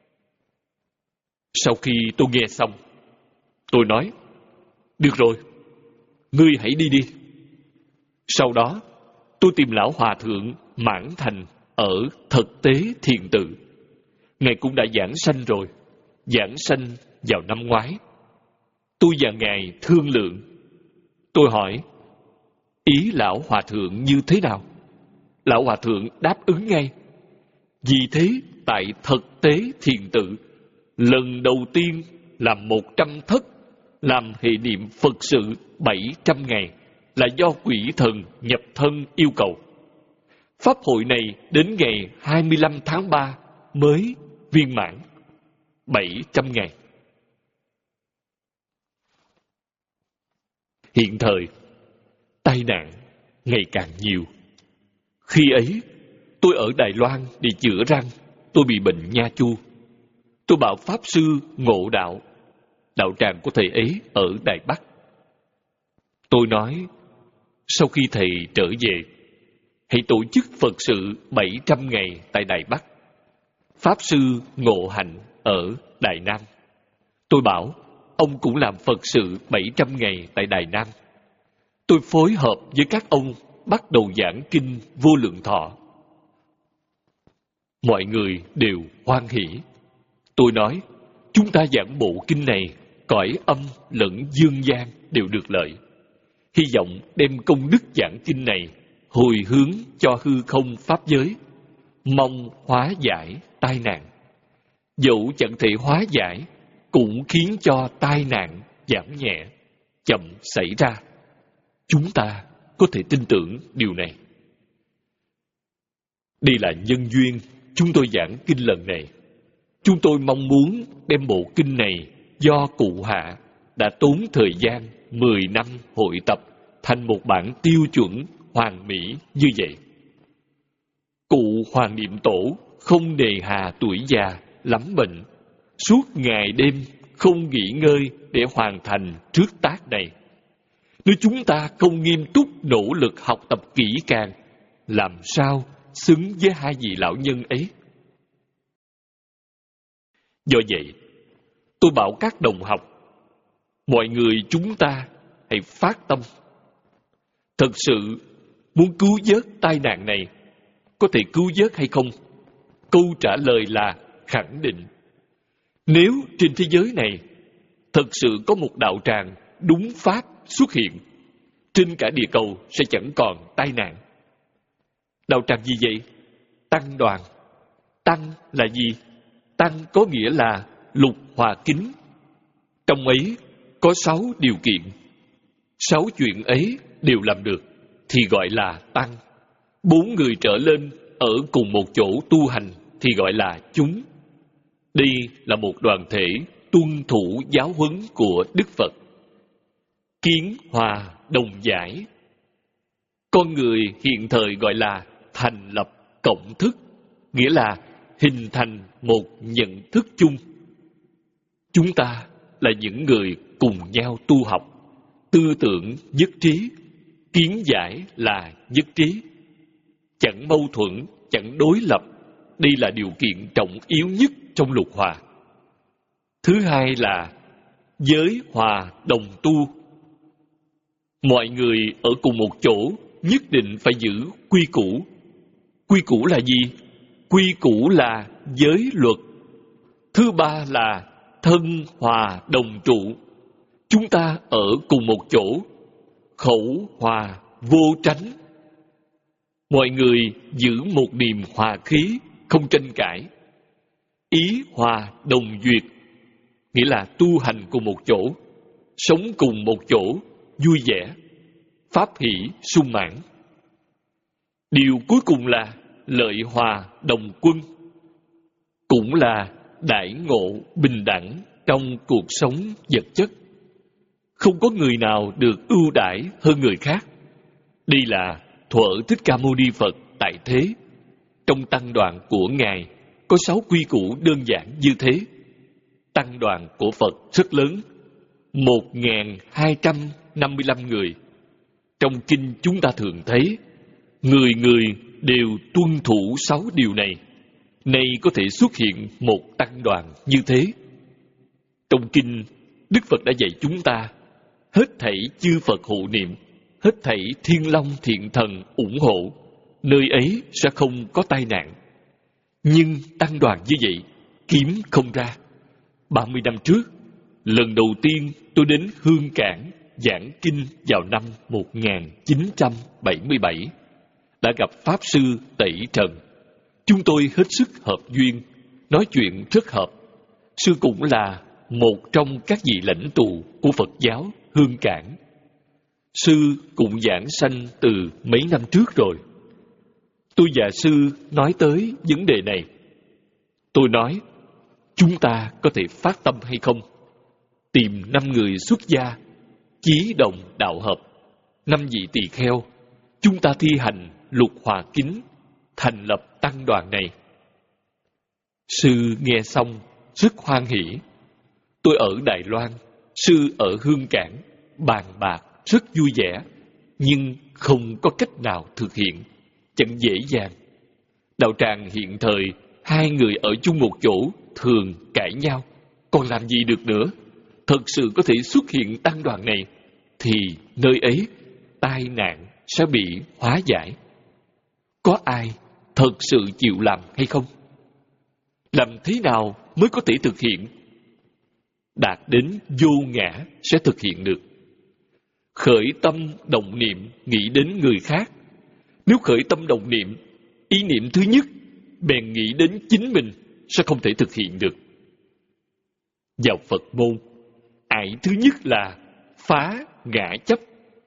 Sau khi tôi nghe xong, tôi nói, được rồi, ngươi hãy đi đi. Sau đó, tôi tìm lão hòa thượng Mãn Thành ở Thực Tế Thiền Tự. Ngài cũng đã giảng sanh rồi, giảng sanh vào năm ngoái. Tôi và Ngài thương lượng. Tôi hỏi, ý lão hòa thượng như thế nào? Lão hòa thượng đáp ứng ngay. Vì thế, tại Thực Tế Thiền Tự, lần đầu tiên làm một trăm thất, làm hệ niệm Phật sự bảy trăm ngày là do quỷ thần nhập thân yêu cầu. Pháp hội này đến ngày hai mươi lăm tháng ba mới viên mãn bảy trăm ngày. Hiện thời, tai nạn ngày càng nhiều. Khi ấy, tôi ở Đài Loan để chữa răng, tôi bị bệnh nha chu. Tôi bảo Pháp Sư Ngộ Đạo, đạo tràng của thầy ấy ở Đài Bắc. Tôi nói, sau khi thầy trở về, hãy tổ chức Phật sự bảy trăm ngày tại Đài Bắc. Pháp Sư Ngộ Hạnh ở Đài Nam. Tôi bảo, ông cũng làm Phật sự bảy trăm ngày tại Đài Nam. Tôi phối hợp với các ông bắt đầu giảng kinh Vô Lượng Thọ. Mọi người đều hoan hỉ. Tôi nói, chúng ta giảng bộ kinh này, cõi âm lẫn dương gian đều được lợi. Hy vọng đem công đức giảng kinh này hồi hướng cho hư không pháp giới, mong hóa giải tai nạn. Dẫu chẳng thể hóa giải, cũng khiến cho tai nạn giảm nhẹ, chậm xảy ra. Chúng ta có thể tin tưởng điều này. Đây là nhân duyên chúng tôi giảng kinh lần này. Chúng tôi mong muốn đem bộ kinh này do cụ hạ đã tốn thời gian mười năm hội tập thành một bản tiêu chuẩn hoàn mỹ như vậy. Cụ Hoàng Niệm Tổ không nề hà tuổi già lắm bệnh, suốt ngày đêm không nghỉ ngơi để hoàn thành trước tác này. Nếu chúng ta không nghiêm túc nỗ lực học tập kỹ càng, làm sao xứng với hai vị lão nhân ấy? Do vậy, tôi bảo các đồng học, mọi người chúng ta hãy phát tâm. Thật sự muốn cứu vớt tai nạn này, có thể cứu vớt hay không? Câu trả lời là khẳng định. Nếu trên thế giới này thật sự có một đạo tràng đúng pháp xuất hiện, trên cả địa cầu sẽ chẳng còn tai nạn. Đạo tràng gì vậy? Tăng đoàn. Tăng là gì? Tăng có nghĩa là lục hòa kính. Trong ấy có sáu điều kiện. Sáu chuyện ấy đều làm được thì gọi là tăng. Bốn người trở lên ở cùng một chỗ tu hành thì gọi là chúng. Đây là một đoàn thể tuân thủ giáo huấn của Đức Phật. Kiến hòa đồng giải. Con người hiện thời gọi là thành lập cộng thức, nghĩa là hình thành một nhận thức chung. Chúng ta là những người cùng nhau tu học, tư tưởng nhất trí, kiến giải là nhất trí, chẳng mâu thuẫn, chẳng đối lập. Đây là điều kiện trọng yếu nhất trong lục hòa. Thứ hai là giới hòa đồng tu. Mọi người ở cùng một chỗ nhất định phải giữ quy củ. Quy củ là gì? Quy củ là giới luật. Thứ ba là thân hòa đồng trụ. Chúng ta ở cùng một chỗ, khẩu hòa vô tránh. Mọi người giữ một niềm hòa khí, không tranh cãi. Ý hòa đồng duyệt, nghĩa là tu hành cùng một chỗ, sống cùng một chỗ, vui vẻ, pháp hỷ sung mãn. Điều cuối cùng là lợi hòa đồng quân, cũng là đãi ngộ bình đẳng trong cuộc sống vật chất. Không có người nào được ưu đãi hơn người khác. Đây là thuở Thích Ca Mâu Ni Phật tại thế. Trong tăng đoàn của Ngài có sáu quy củ đơn giản như thế. Tăng đoàn của Phật rất lớn. một nghìn hai trăm năm mươi lăm người. Trong kinh chúng ta thường thấy, người người đều tuân thủ sáu điều này. Nay có thể xuất hiện một tăng đoàn như thế. Trong kinh, Đức Phật đã dạy chúng ta, hết thảy chư Phật hộ niệm, hết thảy thiên long thiện thần ủng hộ, nơi ấy sẽ không có tai nạn. Nhưng tăng đoàn như vậy, kiếm không ra. ba mươi năm trước, lần đầu tiên tôi đến Hương Cảng giảng kinh vào năm một nghìn chín trăm bảy mươi bảy, đã gặp Pháp Sư Tẩy Trần. Chúng tôi hết sức hợp duyên, nói chuyện rất hợp. Sư cũng là một trong các vị lãnh tụ của Phật giáo Hương Cảng. Sư cũng giảng sanh từ mấy năm trước rồi. Tôi và Sư nói tới vấn đề này. Tôi nói, chúng ta có thể phát tâm hay không? Tìm năm người xuất gia, chí đồng đạo hợp, năm vị tỳ kheo, chúng ta thi hành Lục Hòa Kính, thành lập tăng đoàn này. Sư nghe xong rất hoan hỉ. Tôi ở Đài Loan, Sư ở Hương Cảng, bàn bạc rất vui vẻ, nhưng không có cách nào thực hiện, chẳng dễ dàng. Đạo tràng hiện thời, hai người ở chung một chỗ thường cãi nhau, còn làm gì được nữa? Thật sự có thể xuất hiện tăng đoàn này, thì nơi ấy tai nạn sẽ bị hóa giải. Có ai thật sự chịu làm hay không? Làm thế nào mới có thể thực hiện? Đạt đến vô ngã sẽ thực hiện được. Khởi tâm động niệm nghĩ đến người khác. Nếu khởi tâm động niệm, ý niệm thứ nhất bèn nghĩ đến chính mình sẽ không thể thực hiện được. Vào Phật môn, ải thứ nhất là phá ngã chấp.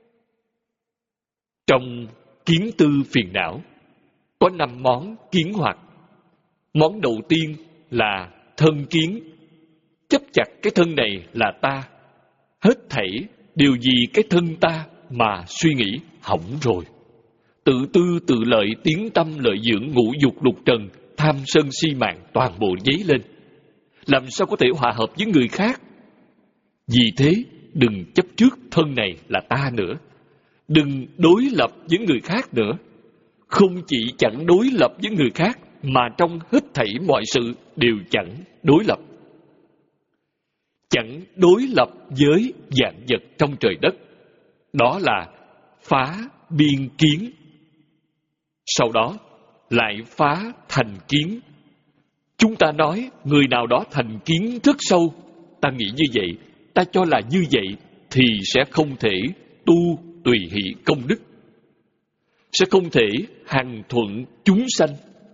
Trong kiến tư phiền não có năm món kiến hoặc. Món đầu tiên là thân kiến, chấp chặt cái thân này là ta, hết thảy điều gì cái thân ta mà suy nghĩ hỏng rồi. Tự tư tự lợi, tiếng tâm lợi dưỡng, ngũ dục lục trần, tham sân si mạng toàn bộ dấy lên. Làm sao có thể hòa hợp với người khác? Vì thế, đừng chấp trước thân này là ta nữa. Đừng đối lập với người khác nữa. Không chỉ chẳng đối lập với người khác, mà trong hết thảy mọi sự đều chẳng đối lập. Chẳng đối lập với vạn vật trong trời đất. Đó là phá biên kiến. Sau đó lại phá thành kiến. Chúng ta nói người nào đó thành kiến rất sâu. Ta nghĩ như vậy, ta cho là như vậy, thì sẽ không thể tu tùy hỷ công đức, sẽ không thể hằng thuận chúng sanh.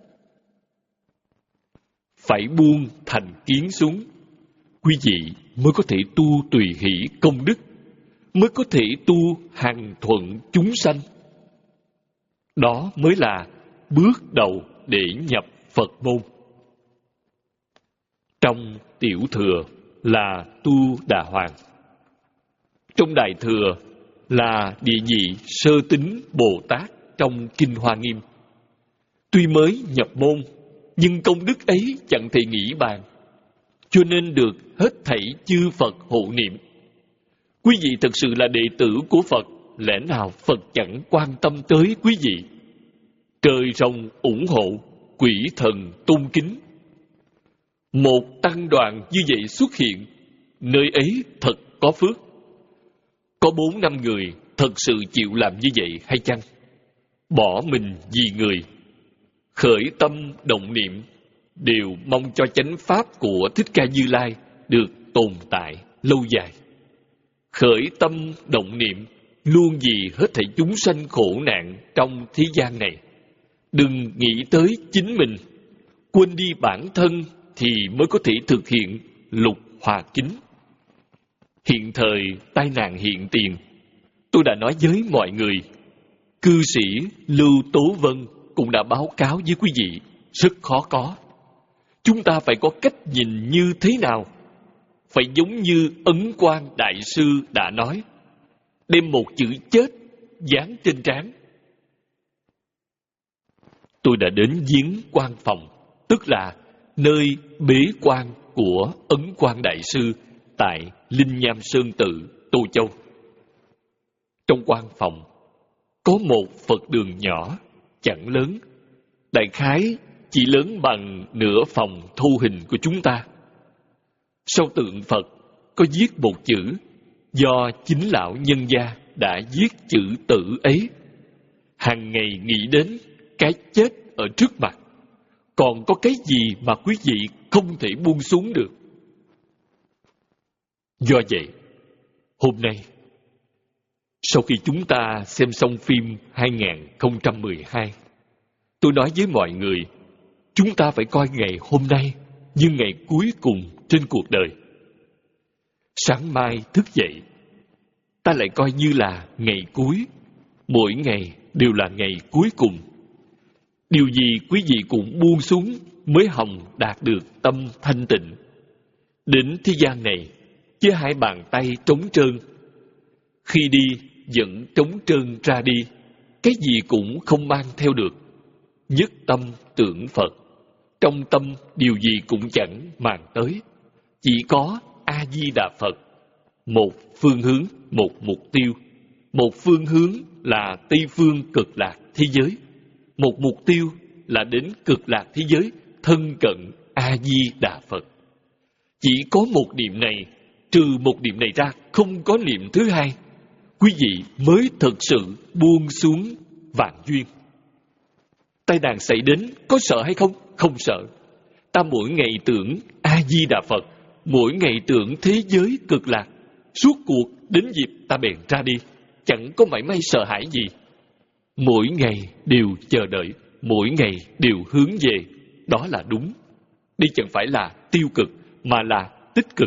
Phải buông thành kiến xuống, quý vị mới có thể tu tùy hỷ công đức, mới có thể tu hằng thuận chúng sanh. Đó mới là bước đầu để nhập Phật môn. Trong tiểu thừa là tu đà hoàng, trong đại thừa là địa vị sơ tính Bồ Tát trong Kinh Hoa Nghiêm. Tuy mới nhập môn, nhưng công đức ấy chẳng thể nghĩ bàn, cho nên được hết thảy chư Phật hộ niệm. Quý vị thật sự là đệ tử của Phật, lẽ nào Phật chẳng quan tâm tới quý vị? Trời rồng ủng hộ, quỷ thần tôn kính. Một tăng đoàn như vậy xuất hiện, nơi ấy thật có phước. Có bốn năm người thật sự chịu làm như vậy hay chăng? Bỏ mình vì người, khởi tâm động niệm, đều mong cho chánh pháp của Thích Ca Như Lai được tồn tại lâu dài. Khởi tâm động niệm luôn vì hết thảy chúng sanh khổ nạn trong thế gian này. Đừng nghĩ tới chính mình, quên đi bản thân thì mới có thể thực hiện lục hòa kính. Hiện thời tai nạn hiện tiền, tôi đã nói với mọi người, cư sĩ Lưu Tố Vân cũng đã báo cáo với quý vị, rất khó có. Chúng ta phải có cách nhìn như thế nào? Phải giống như Ấn Quang Đại Sư đã nói, đem một chữ chết dán trên trán. Tôi đã đến viếng quan phòng, tức là nơi bế quan của Ấn Quang Đại Sư tại Linh Nham Sơn Tự, Tô Châu. Trong quan phòng, có một Phật đường nhỏ, chẳng lớn, đại khái chỉ lớn bằng nửa phòng thu hình của chúng ta. Sau tượng Phật có viết một chữ do chính lão nhân gia đã viết chữ tự ấy. Hàng ngày nghĩ đến cái chết ở trước mặt, còn có cái gì mà quý vị không thể buông xuống được. Do vậy, hôm nay, sau khi chúng ta xem xong phim hai không một hai, tôi nói với mọi người, chúng ta phải coi ngày hôm nay như ngày cuối cùng trên cuộc đời. Sáng mai thức dậy, ta lại coi như là ngày cuối. Mỗi ngày đều là ngày cuối cùng. Điều gì quý vị cũng buông xuống mới hòng đạt được tâm thanh tịnh. Đến thế gian này, với hai bàn tay trống trơn. Khi đi, vẫn trống trơn ra đi, cái gì cũng không mang theo được. Nhất tâm tưởng Phật, trong tâm điều gì cũng chẳng màng tới. Chỉ có A-di-đà Phật, một phương hướng, một mục tiêu. Một phương hướng là Tây phương cực lạc thế giới. Một mục tiêu là đến cực lạc thế giới thân cận A-di-đà Phật. Chỉ có một niệm này, trừ một niệm này ra không có niệm thứ hai, quý vị mới thật sự buông xuống vạn duyên. Tai nạn xảy đến có sợ hay không? Không sợ. Ta mỗi ngày tưởng A-di-đà Phật, mỗi ngày tưởng thế giới cực lạc. Suốt cuộc đến dịp ta bèn ra đi, chẳng có mảy may sợ hãi gì. Mỗi ngày đều chờ đợi, mỗi ngày đều hướng về. Đó là đúng. Đây chẳng phải là tiêu cực, mà là tích cực.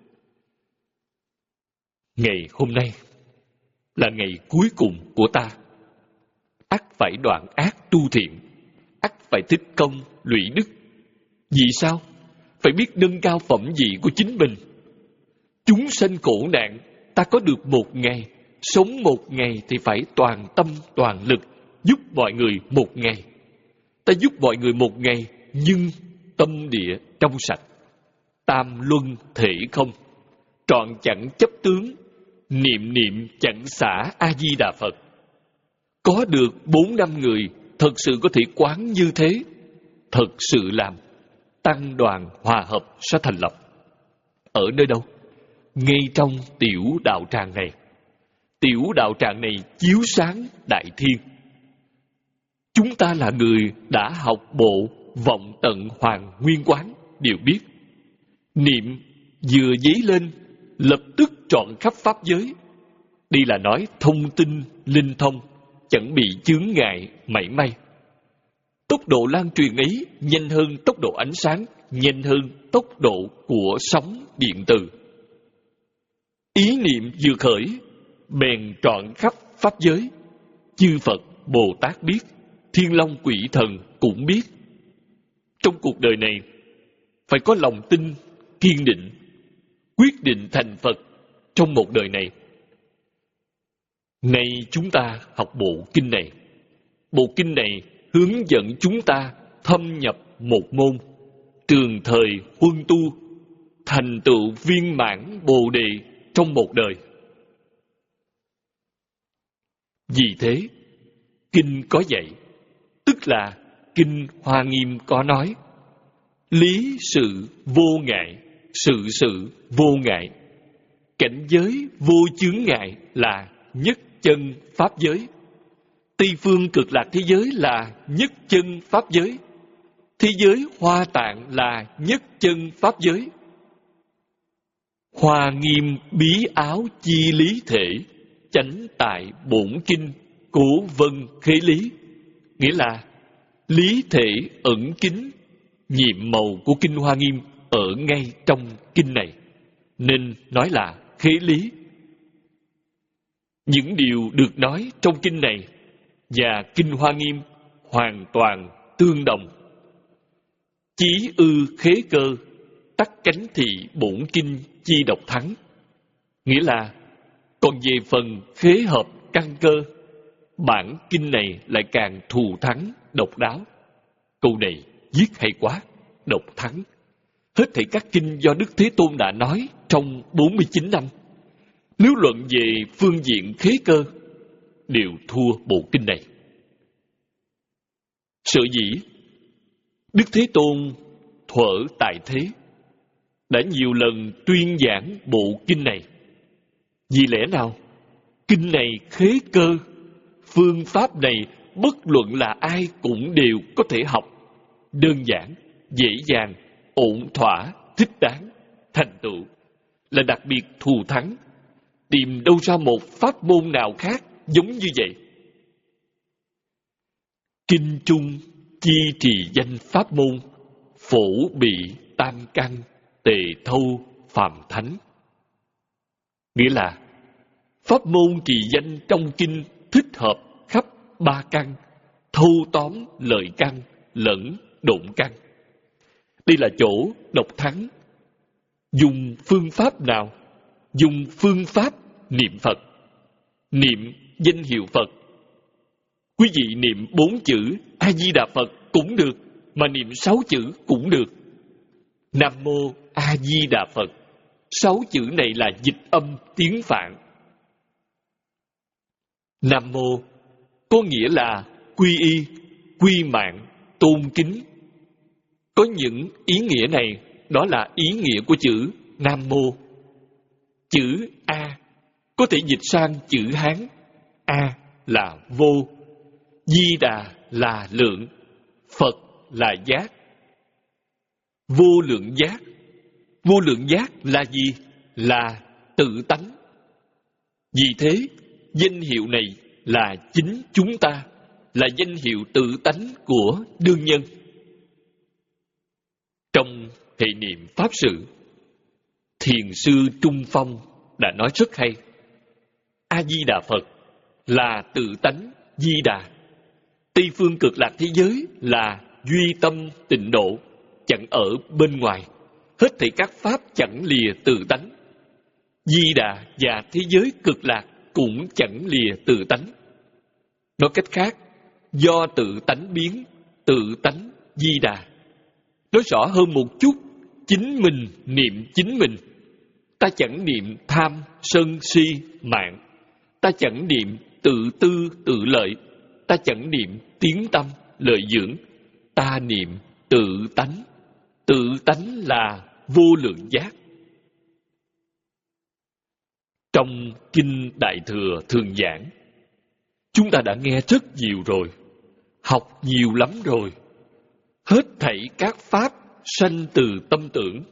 Ngày hôm nay là ngày cuối cùng của ta. Ắt phải đoạn ác tu thiện, ắt phải tích công lũy đức. Vì sao? Phải biết nâng cao phẩm vị của chính mình. Chúng sanh khổ nạn, ta có được một ngày, sống một ngày thì phải toàn tâm toàn lực giúp mọi người một ngày. Ta giúp mọi người một ngày, nhưng tâm địa trong sạch, tam luân thể không, trọn chẳng chấp tướng, niệm niệm chẳng xả A-di-đà Phật. Có được bốn năm người thật sự có thể quán như thế, thật sự làm, tăng đoàn hòa hợp sẽ thành lập. Ở nơi đâu? Ngay trong tiểu đạo tràng này. Tiểu đạo tràng này chiếu sáng đại thiên. Chúng ta là người đã học bộ vọng tận hoàng nguyên quán đều biết. Niệm vừa dấy lên, lập tức trọn khắp pháp giới. Đây là nói thông tin linh thông, chẳng bị chướng ngại mảy may. Tốc độ lan truyền ấy nhanh hơn tốc độ ánh sáng, nhanh hơn tốc độ của sóng điện từ. Ý niệm vừa khởi, bèn trọn khắp pháp giới. Chư Phật, Bồ Tát biết, Thiên Long Quỷ Thần cũng biết. Trong cuộc đời này, phải có lòng tin, kiên định, quyết định thành Phật trong một đời này. Nay chúng ta học bộ kinh này. Bộ kinh này hướng dẫn chúng ta thâm nhập một môn, trường thời huân tu, thành tựu viên mãn Bồ Đề trong một đời. Vì thế, kinh có dạy, tức là kinh Hoa Nghiêm có nói, lý sự vô ngại, sự sự vô ngại, cảnh giới vô chướng ngại là nhất chân pháp giới. Tây phương cực lạc thế giới là nhất chân pháp giới. Thế giới Hoa Tạng là nhất chân pháp giới. Hoa Nghiêm bí áo chi lý thể, chánh tại bổn kinh cố vân khế lý. Nghĩa là lý thể ẩn kín, nhiệm màu của kinh Hoa Nghiêm ở ngay trong kinh này, nên nói là khế lý. Những điều được nói trong kinh này và kinh Hoa Nghiêm hoàn toàn tương đồng. Chí ư khế cơ, tắc cánh thị bổn kinh chi độc thắng. Nghĩa là, còn về phần khế hợp căn cơ, bản kinh này lại càng thù thắng, độc đáo. Câu này viết hay quá, độc thắng. Hết thảy các kinh do Đức Thế Tôn đã nói trong bốn mươi chín năm, nếu luận về phương diện khế cơ, đều thua bộ kinh này. Sở dĩ Đức Thế Tôn thuở tại thế đã nhiều lần tuyên giảng bộ kinh này. Vì lẽ nào? Kinh này khế cơ, phương pháp này bất luận là ai cũng đều có thể học, đơn giản, dễ dàng, ổn thỏa, thích đáng, thành tựu, là đặc biệt thù thắng. Tìm đâu ra một pháp môn nào khác giống như vậy? Kinh chung chi trì danh pháp môn, phổ bị tam căn, tề thâu phàm thánh. Nghĩa là pháp môn trì danh trong kinh thích hợp khắp ba căn, thâu tóm lợi căn lẫn độn căn. Đây là chỗ độc thắng. Dùng phương pháp nào? Dùng phương pháp niệm Phật, niệm danh hiệu Phật. Quý vị niệm bốn chữ A Di Đà Phật cũng được, mà niệm sáu chữ cũng được. Nam mô A Di Đà Phật, sáu chữ này là dịch âm tiếng Phạn. Nam mô có nghĩa là quy y, quy mạng, tôn kính. Có những ý nghĩa này, đó là ý nghĩa của chữ Nam mô. Chữ A có thể dịch sang chữ Hán. A là vô, Di Đà là lượng, Phật là giác. Vô lượng giác. Vô lượng giác là gì? Là tự tánh. Vì thế, danh hiệu này là chính chúng ta, là danh hiệu tự tánh của đương nhân. Trong hệ niệm Pháp sự, Thiền sư Trung Phong đã nói rất hay. A-di-đà Phật là tự tánh Di Đà. Tây phương cực lạc thế giới là duy tâm tịnh độ, chẳng ở bên ngoài. Hết thảy các pháp chẳng lìa tự tánh. Di Đà và thế giới cực lạc cũng chẳng lìa tự tánh. Nói cách khác, do tự tánh biến, tự tánh Di Đà. Nói rõ hơn một chút, chính mình niệm chính mình. Ta chẳng niệm tham, sân, si, mạng. Ta chẳng niệm tự tư, tự lợi. Ta chẳng niệm tiếng tâm, lợi dưỡng. Ta niệm tự tánh. Tự tánh là vô lượng giác. Trong Kinh Đại Thừa thường giảng, chúng ta đã nghe rất nhiều rồi, học nhiều lắm rồi. Hết thảy các pháp sanh từ tâm tưởng.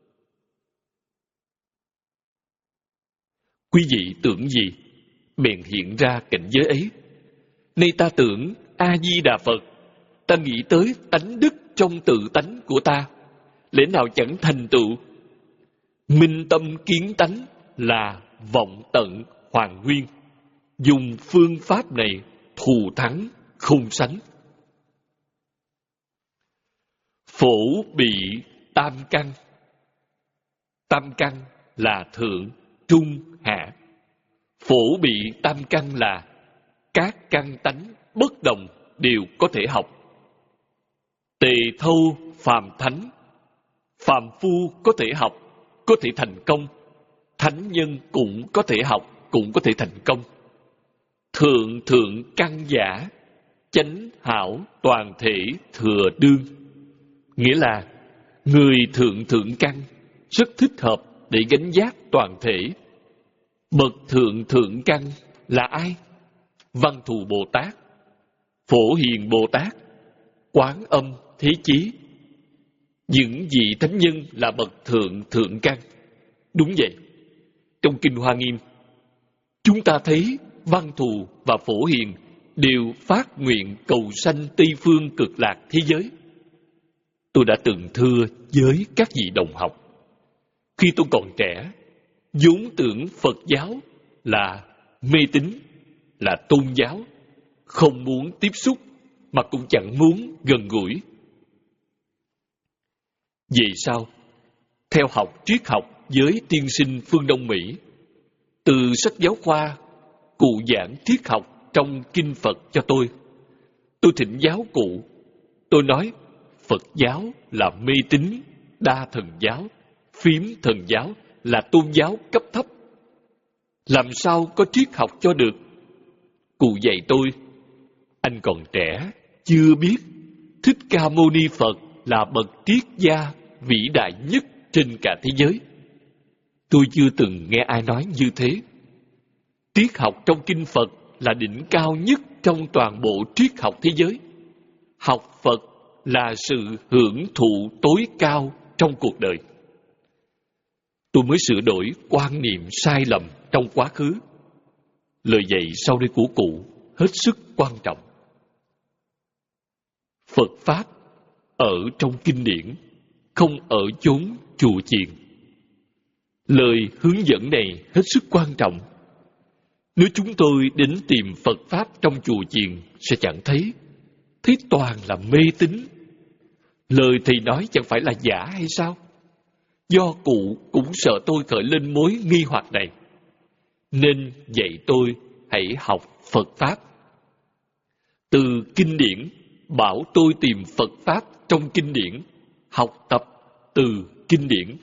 Quý vị tưởng gì, bèn hiện ra cảnh giới ấy. Nay ta tưởng A-di-đà Phật, ta nghĩ tới tánh đức trong tự tánh của ta, lẽ nào chẳng thành tựu? Minh tâm kiến tánh là vọng tận hoàn nguyên. Dùng phương pháp này thù thắng không sánh. Phổ bị tam căn. Tam căn là thượng, trung, hạ. Phổ bị tam căn là các căn tánh bất đồng đều có thể học. Tề thâu phàm thánh. Phàm phu có thể học, có thể thành công. Thánh nhân cũng có thể học, cũng có thể thành công. Thượng thượng căn giả, chánh hảo toàn thể thừa đương. Nghĩa là người thượng thượng căn rất thích hợp để gánh giác toàn thể. Bậc thượng thượng căn là ai? Văn Thù Bồ Tát, Phổ Hiền Bồ Tát, Quán Âm Thế Chí. Những vị thánh nhân là bậc thượng thượng căn. Đúng vậy. Trong Kinh Hoa Nghiêm, chúng ta thấy Văn Thù và Phổ Hiền đều phát nguyện cầu sanh Tây phương cực lạc thế giới. Tôi đã từng thưa với các vị đồng học, khi tôi còn trẻ, vốn tưởng Phật giáo là mê tín, là tôn giáo, không muốn tiếp xúc mà cũng chẳng muốn gần gũi. Về sau, theo học triết học với tiên sinh phương Đông Mỹ, từ sách giáo khoa, cụ giảng triết học trong kinh Phật cho tôi. Tôi thỉnh giáo cụ, tôi nói Phật giáo là mê tín, đa thần giáo, phiếm thần giáo, là tôn giáo cấp thấp. Làm sao có triết học cho được? Cụ dạy tôi, anh còn trẻ, chưa biết Thích Ca Mâu Ni Phật là bậc triết gia vĩ đại nhất trên cả thế giới. Tôi chưa từng nghe ai nói như thế. Triết học trong kinh Phật là đỉnh cao nhất trong toàn bộ triết học thế giới. Học Phật là sự hưởng thụ tối cao trong cuộc đời. Tôi mới sửa đổi quan niệm sai lầm trong quá khứ. Lời dạy sau đây của cụ hết sức quan trọng. Phật Pháp ở trong kinh điển, không ở chốn chùa chiền. Lời hướng dẫn này hết sức quan trọng. Nếu chúng tôi đến tìm Phật Pháp trong chùa chiền sẽ chẳng thấy, thấy toàn là mê tín. Lời thầy nói chẳng phải là giả hay sao? Do cụ cũng sợ tôi khởi lên mối nghi hoặc này, nên dạy tôi hãy học Phật Pháp. Từ kinh điển bảo tôi tìm Phật Pháp trong kinh điển, học tập từ kinh điển.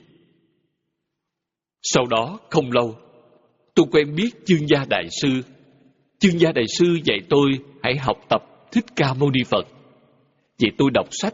Sau đó không lâu, tôi quen biết Chương Gia Đại Sư. Chương Gia Đại Sư dạy tôi hãy học tập Thích Ca Mâu Ni Phật. Vậy tôi đọc sách.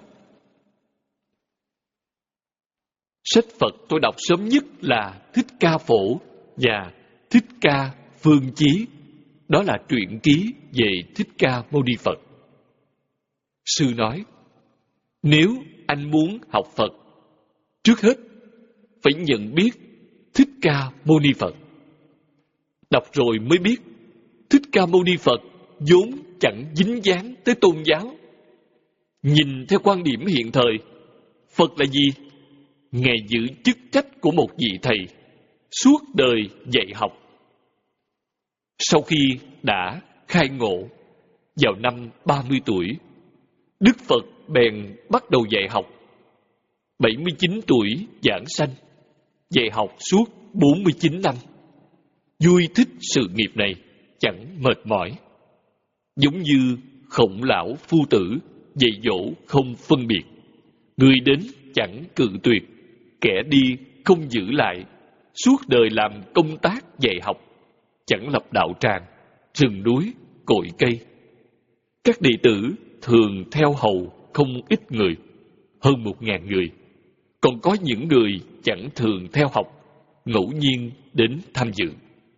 Sách Phật tôi đọc sớm nhất là Thích Ca Phổ và Thích Ca Phương Chí. Đó là truyện ký về Thích Ca Mâu Ni Phật. Sư nói, nếu anh muốn học Phật, trước hết phải nhận biết Thích Ca Mâu Ni Phật. Đọc rồi mới biết Thích Ca Mâu Ni Phật vốn chẳng dính dáng tới tôn giáo. Nhìn theo quan điểm hiện thời, Phật là gì? Ngài giữ chức trách của một vị thầy, suốt đời dạy học. Sau khi đã khai ngộ, vào năm ba mươi tuổi, Đức Phật bèn bắt đầu dạy học. bảy mươi chín tuổi giảng sanh, dạy học suốt bốn mươi chín năm. Vui thích sự nghiệp này, chẳng mệt mỏi. Giống như Khổng Lão Phu Tử dạy dỗ không phân biệt. Người đến chẳng cự tuyệt, kẻ đi không giữ lại. Suốt đời làm công tác dạy học, chẳng lập đạo tràng, rừng núi, cội cây. Các đệ tử thường theo hầu không ít người, hơn một ngàn người. Còn có những người chẳng thường theo học, ngẫu nhiên đến tham dự.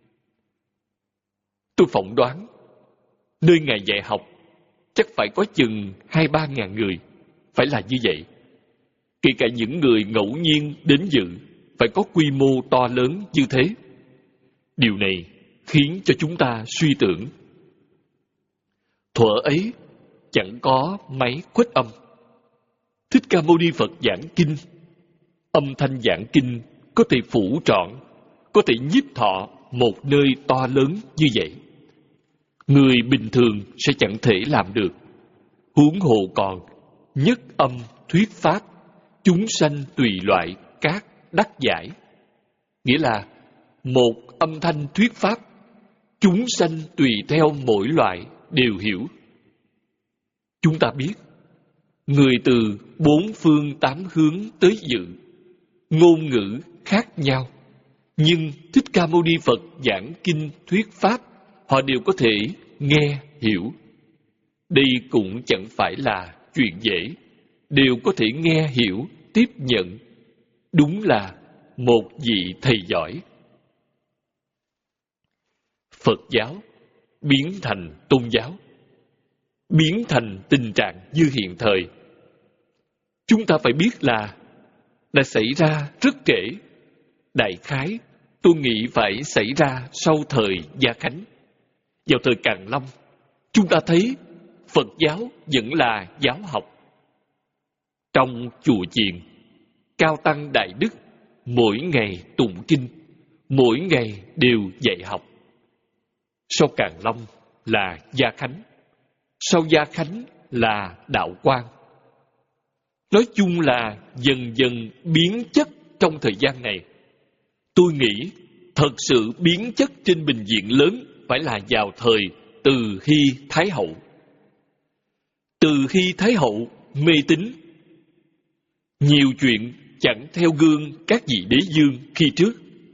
Tôi phỏng đoán, nơi Ngài dạy học chắc phải có chừng hai ba ngàn người, phải là như vậy. Kể cả những người ngẫu nhiên đến dự, phải có quy mô to lớn như thế. Điều này khiến cho chúng ta suy tưởng. Thuở ấy chẳng có máy khuếch âm. Thích Ca Mâu Ni Phật giảng kinh, âm thanh giảng kinh có thể phủ trọn, có thể nhiếp thọ một nơi to lớn như vậy. Người bình thường sẽ chẳng thể làm được. Huống hồ còn nhất âm thuyết pháp, chúng sanh tùy loại các đắc giải. Nghĩa là một âm thanh thuyết pháp, chúng sanh tùy theo mỗi loại đều hiểu. Chúng ta biết, người từ bốn phương tám hướng tới dự, ngôn ngữ khác nhau, nhưng Thích Ca Mâu Ni Phật giảng kinh thuyết pháp, họ đều có thể nghe hiểu. Đây cũng chẳng phải là chuyện dễ, đều có thể nghe hiểu, tiếp nhận. Đúng là một vị thầy giỏi. Phật giáo biến thành tôn giáo, biến thành tình trạng như hiện thời. Chúng ta phải biết là đã xảy ra rất trễ. Đại khái tôi nghĩ phải xảy ra sau thời Gia Khánh. Vào thời Càn Long, chúng ta thấy Phật giáo vẫn là giáo học. Trong chùa chiền, cao tăng đại đức mỗi ngày tụng kinh, mỗi ngày đều dạy học. Sau Càn Long là Gia Khánh, sau Gia Khánh là Đạo Quang. Nói chung là dần dần biến chất trong thời gian này. Tôi nghĩ thật sự biến chất trên bình diện lớn phải là vào thời Từ Hy Thái Hậu. Từ Hy Thái Hậu mê tín, nhiều chuyện chẳng theo gương các vị đế vương khi trước.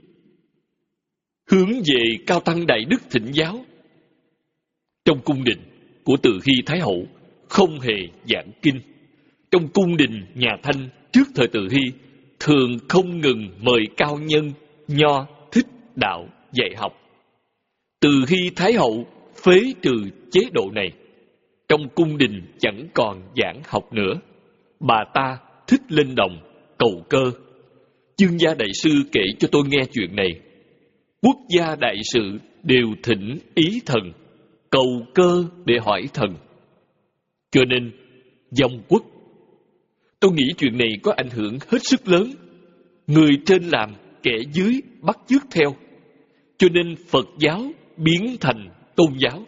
hướng về Cao Tăng Đại Đức thỉnh giáo. Trong cung đình của Từ Hy Thái Hậu không hề giảng kinh. Trong cung đình nhà Thanh trước thời Từ Hy thường không ngừng mời cao nhân nho thích đạo dạy học. Từ Hy Thái Hậu phế trừ chế độ này. Trong cung đình chẳng còn giảng học nữa. Bà ta thích lên đồng cầu cơ. Dương gia đại sư kể cho tôi nghe chuyện này. Quốc gia đại sự đều thỉnh ý thần, cầu cơ để hỏi thần. Cho nên vong quốc. Tôi nghĩ chuyện này có ảnh hưởng hết sức lớn. Người trên làm, kẻ dưới bắt chước theo. Cho nên Phật giáo biến thành tôn giáo.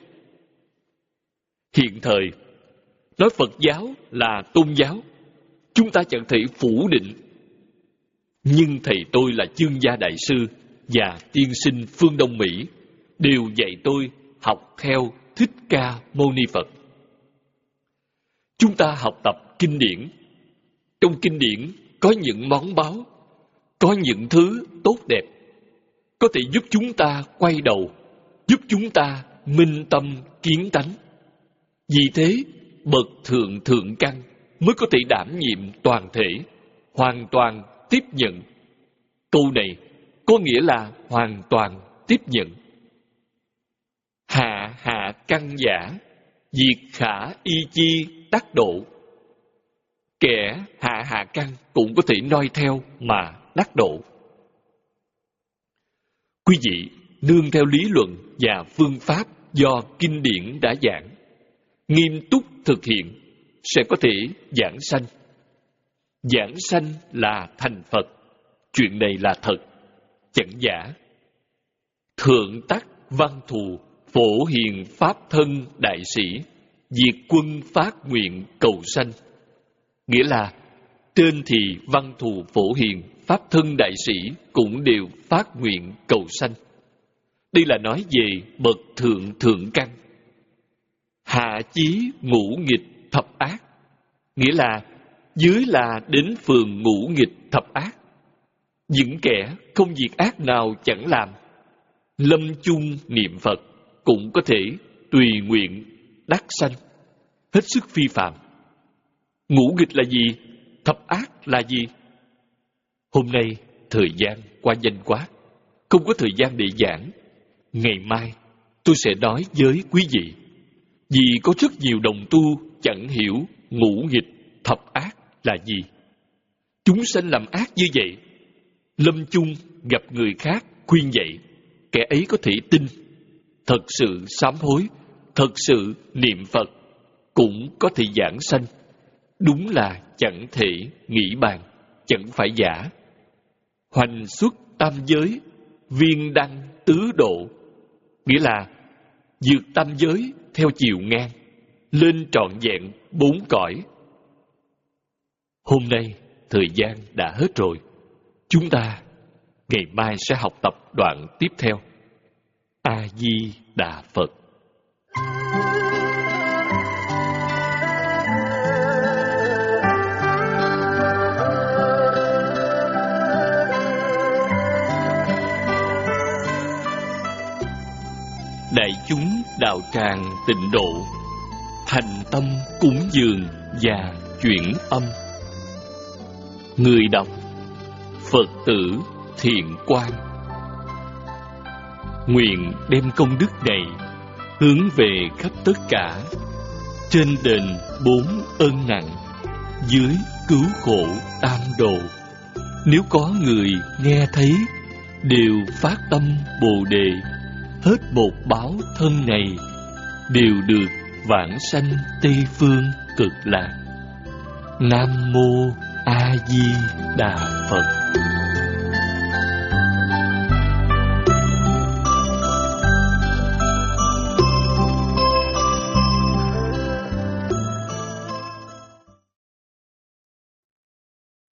Hiện thời, nói Phật giáo là tôn giáo, chúng ta chẳng thể phủ định. Nhưng thầy tôi là Chương Gia Đại Sư và tiên sinh phương Đông Mỹ đều dạy tôi học theo Thích Ca Mâu Ni Phật. Chúng ta học tập kinh điển. Trong kinh điển có những món báu, có những thứ tốt đẹp, có thể giúp chúng ta quay đầu, giúp chúng ta minh tâm kiến tánh. Vì thế, bậc thượng thượng căn mới có thể đảm nhiệm toàn thể, hoàn toàn tiếp nhận. Câu này có nghĩa là hoàn toàn tiếp nhận. Hạ hạ căn giả, diệt khả y chi đắc độ. Kẻ hạ hạ căn cũng có thể noi theo mà đắc độ. Quý vị nương theo lý luận và phương pháp do kinh điển đã giảng, nghiêm túc thực hiện, sẽ có thể giảng sanh. Giảng sanh là thành Phật. Chuyện này là thật, chẳng giả. Thượng tắc văn thù, phổ hiền pháp thân đại sĩ, diệt quân phát nguyện cầu sanh. Nghĩa là trên thì văn thù phổ hiền, pháp thân đại sĩ cũng đều phát nguyện cầu sanh. Đây là nói về bậc thượng thượng căn. Hạ chí ngũ nghịch thập ác, nghĩa là dưới là đến phường ngũ nghịch thập ác. Những kẻ không việc ác nào chẳng làm, lâm chung niệm Phật cũng có thể tùy nguyện đắc sanh, hết sức phi phạm. Ngũ nghịch là gì? Thập ác là gì? Hôm nay thời gian qua nhanh quá, không có thời gian để giảng. Ngày mai tôi sẽ nói với quý vị, vì có rất nhiều đồng tu chẳng hiểu ngũ nghịch thập ác là gì. Chúng sanh làm ác như vậy, lâm chung gặp người khác khuyên dạy, kẻ ấy có thể tin, thật sự sám hối, thật sự niệm Phật, cũng có thể giảng sanh. Đúng là chẳng thể nghĩ bàn, chẳng phải giả. Hoành xuất tam giới, viên đăng tứ độ, nghĩa là vượt tam giới theo chiều ngang, lên trọn vẹn bốn cõi. Hôm nay thời gian đã hết rồi. Chúng ta ngày mai sẽ học tập đoạn tiếp theo. A Di Đà Phật. Đại chúng đạo tràng tịnh độ, thành tâm cúng dường và chuyển âm. Người đọc Phật tử Thiện Quang. Nguyện đem công đức này hướng về khắp tất cả, trên đền bốn ơn nặng, dưới cứu khổ tam độ. Nếu có người nghe thấy, đều phát tâm Bồ Đề, hết một báo thân này, đều được vãng sanh Tây Phương Cực Lạc. Nam Mô A Di Đà Phật.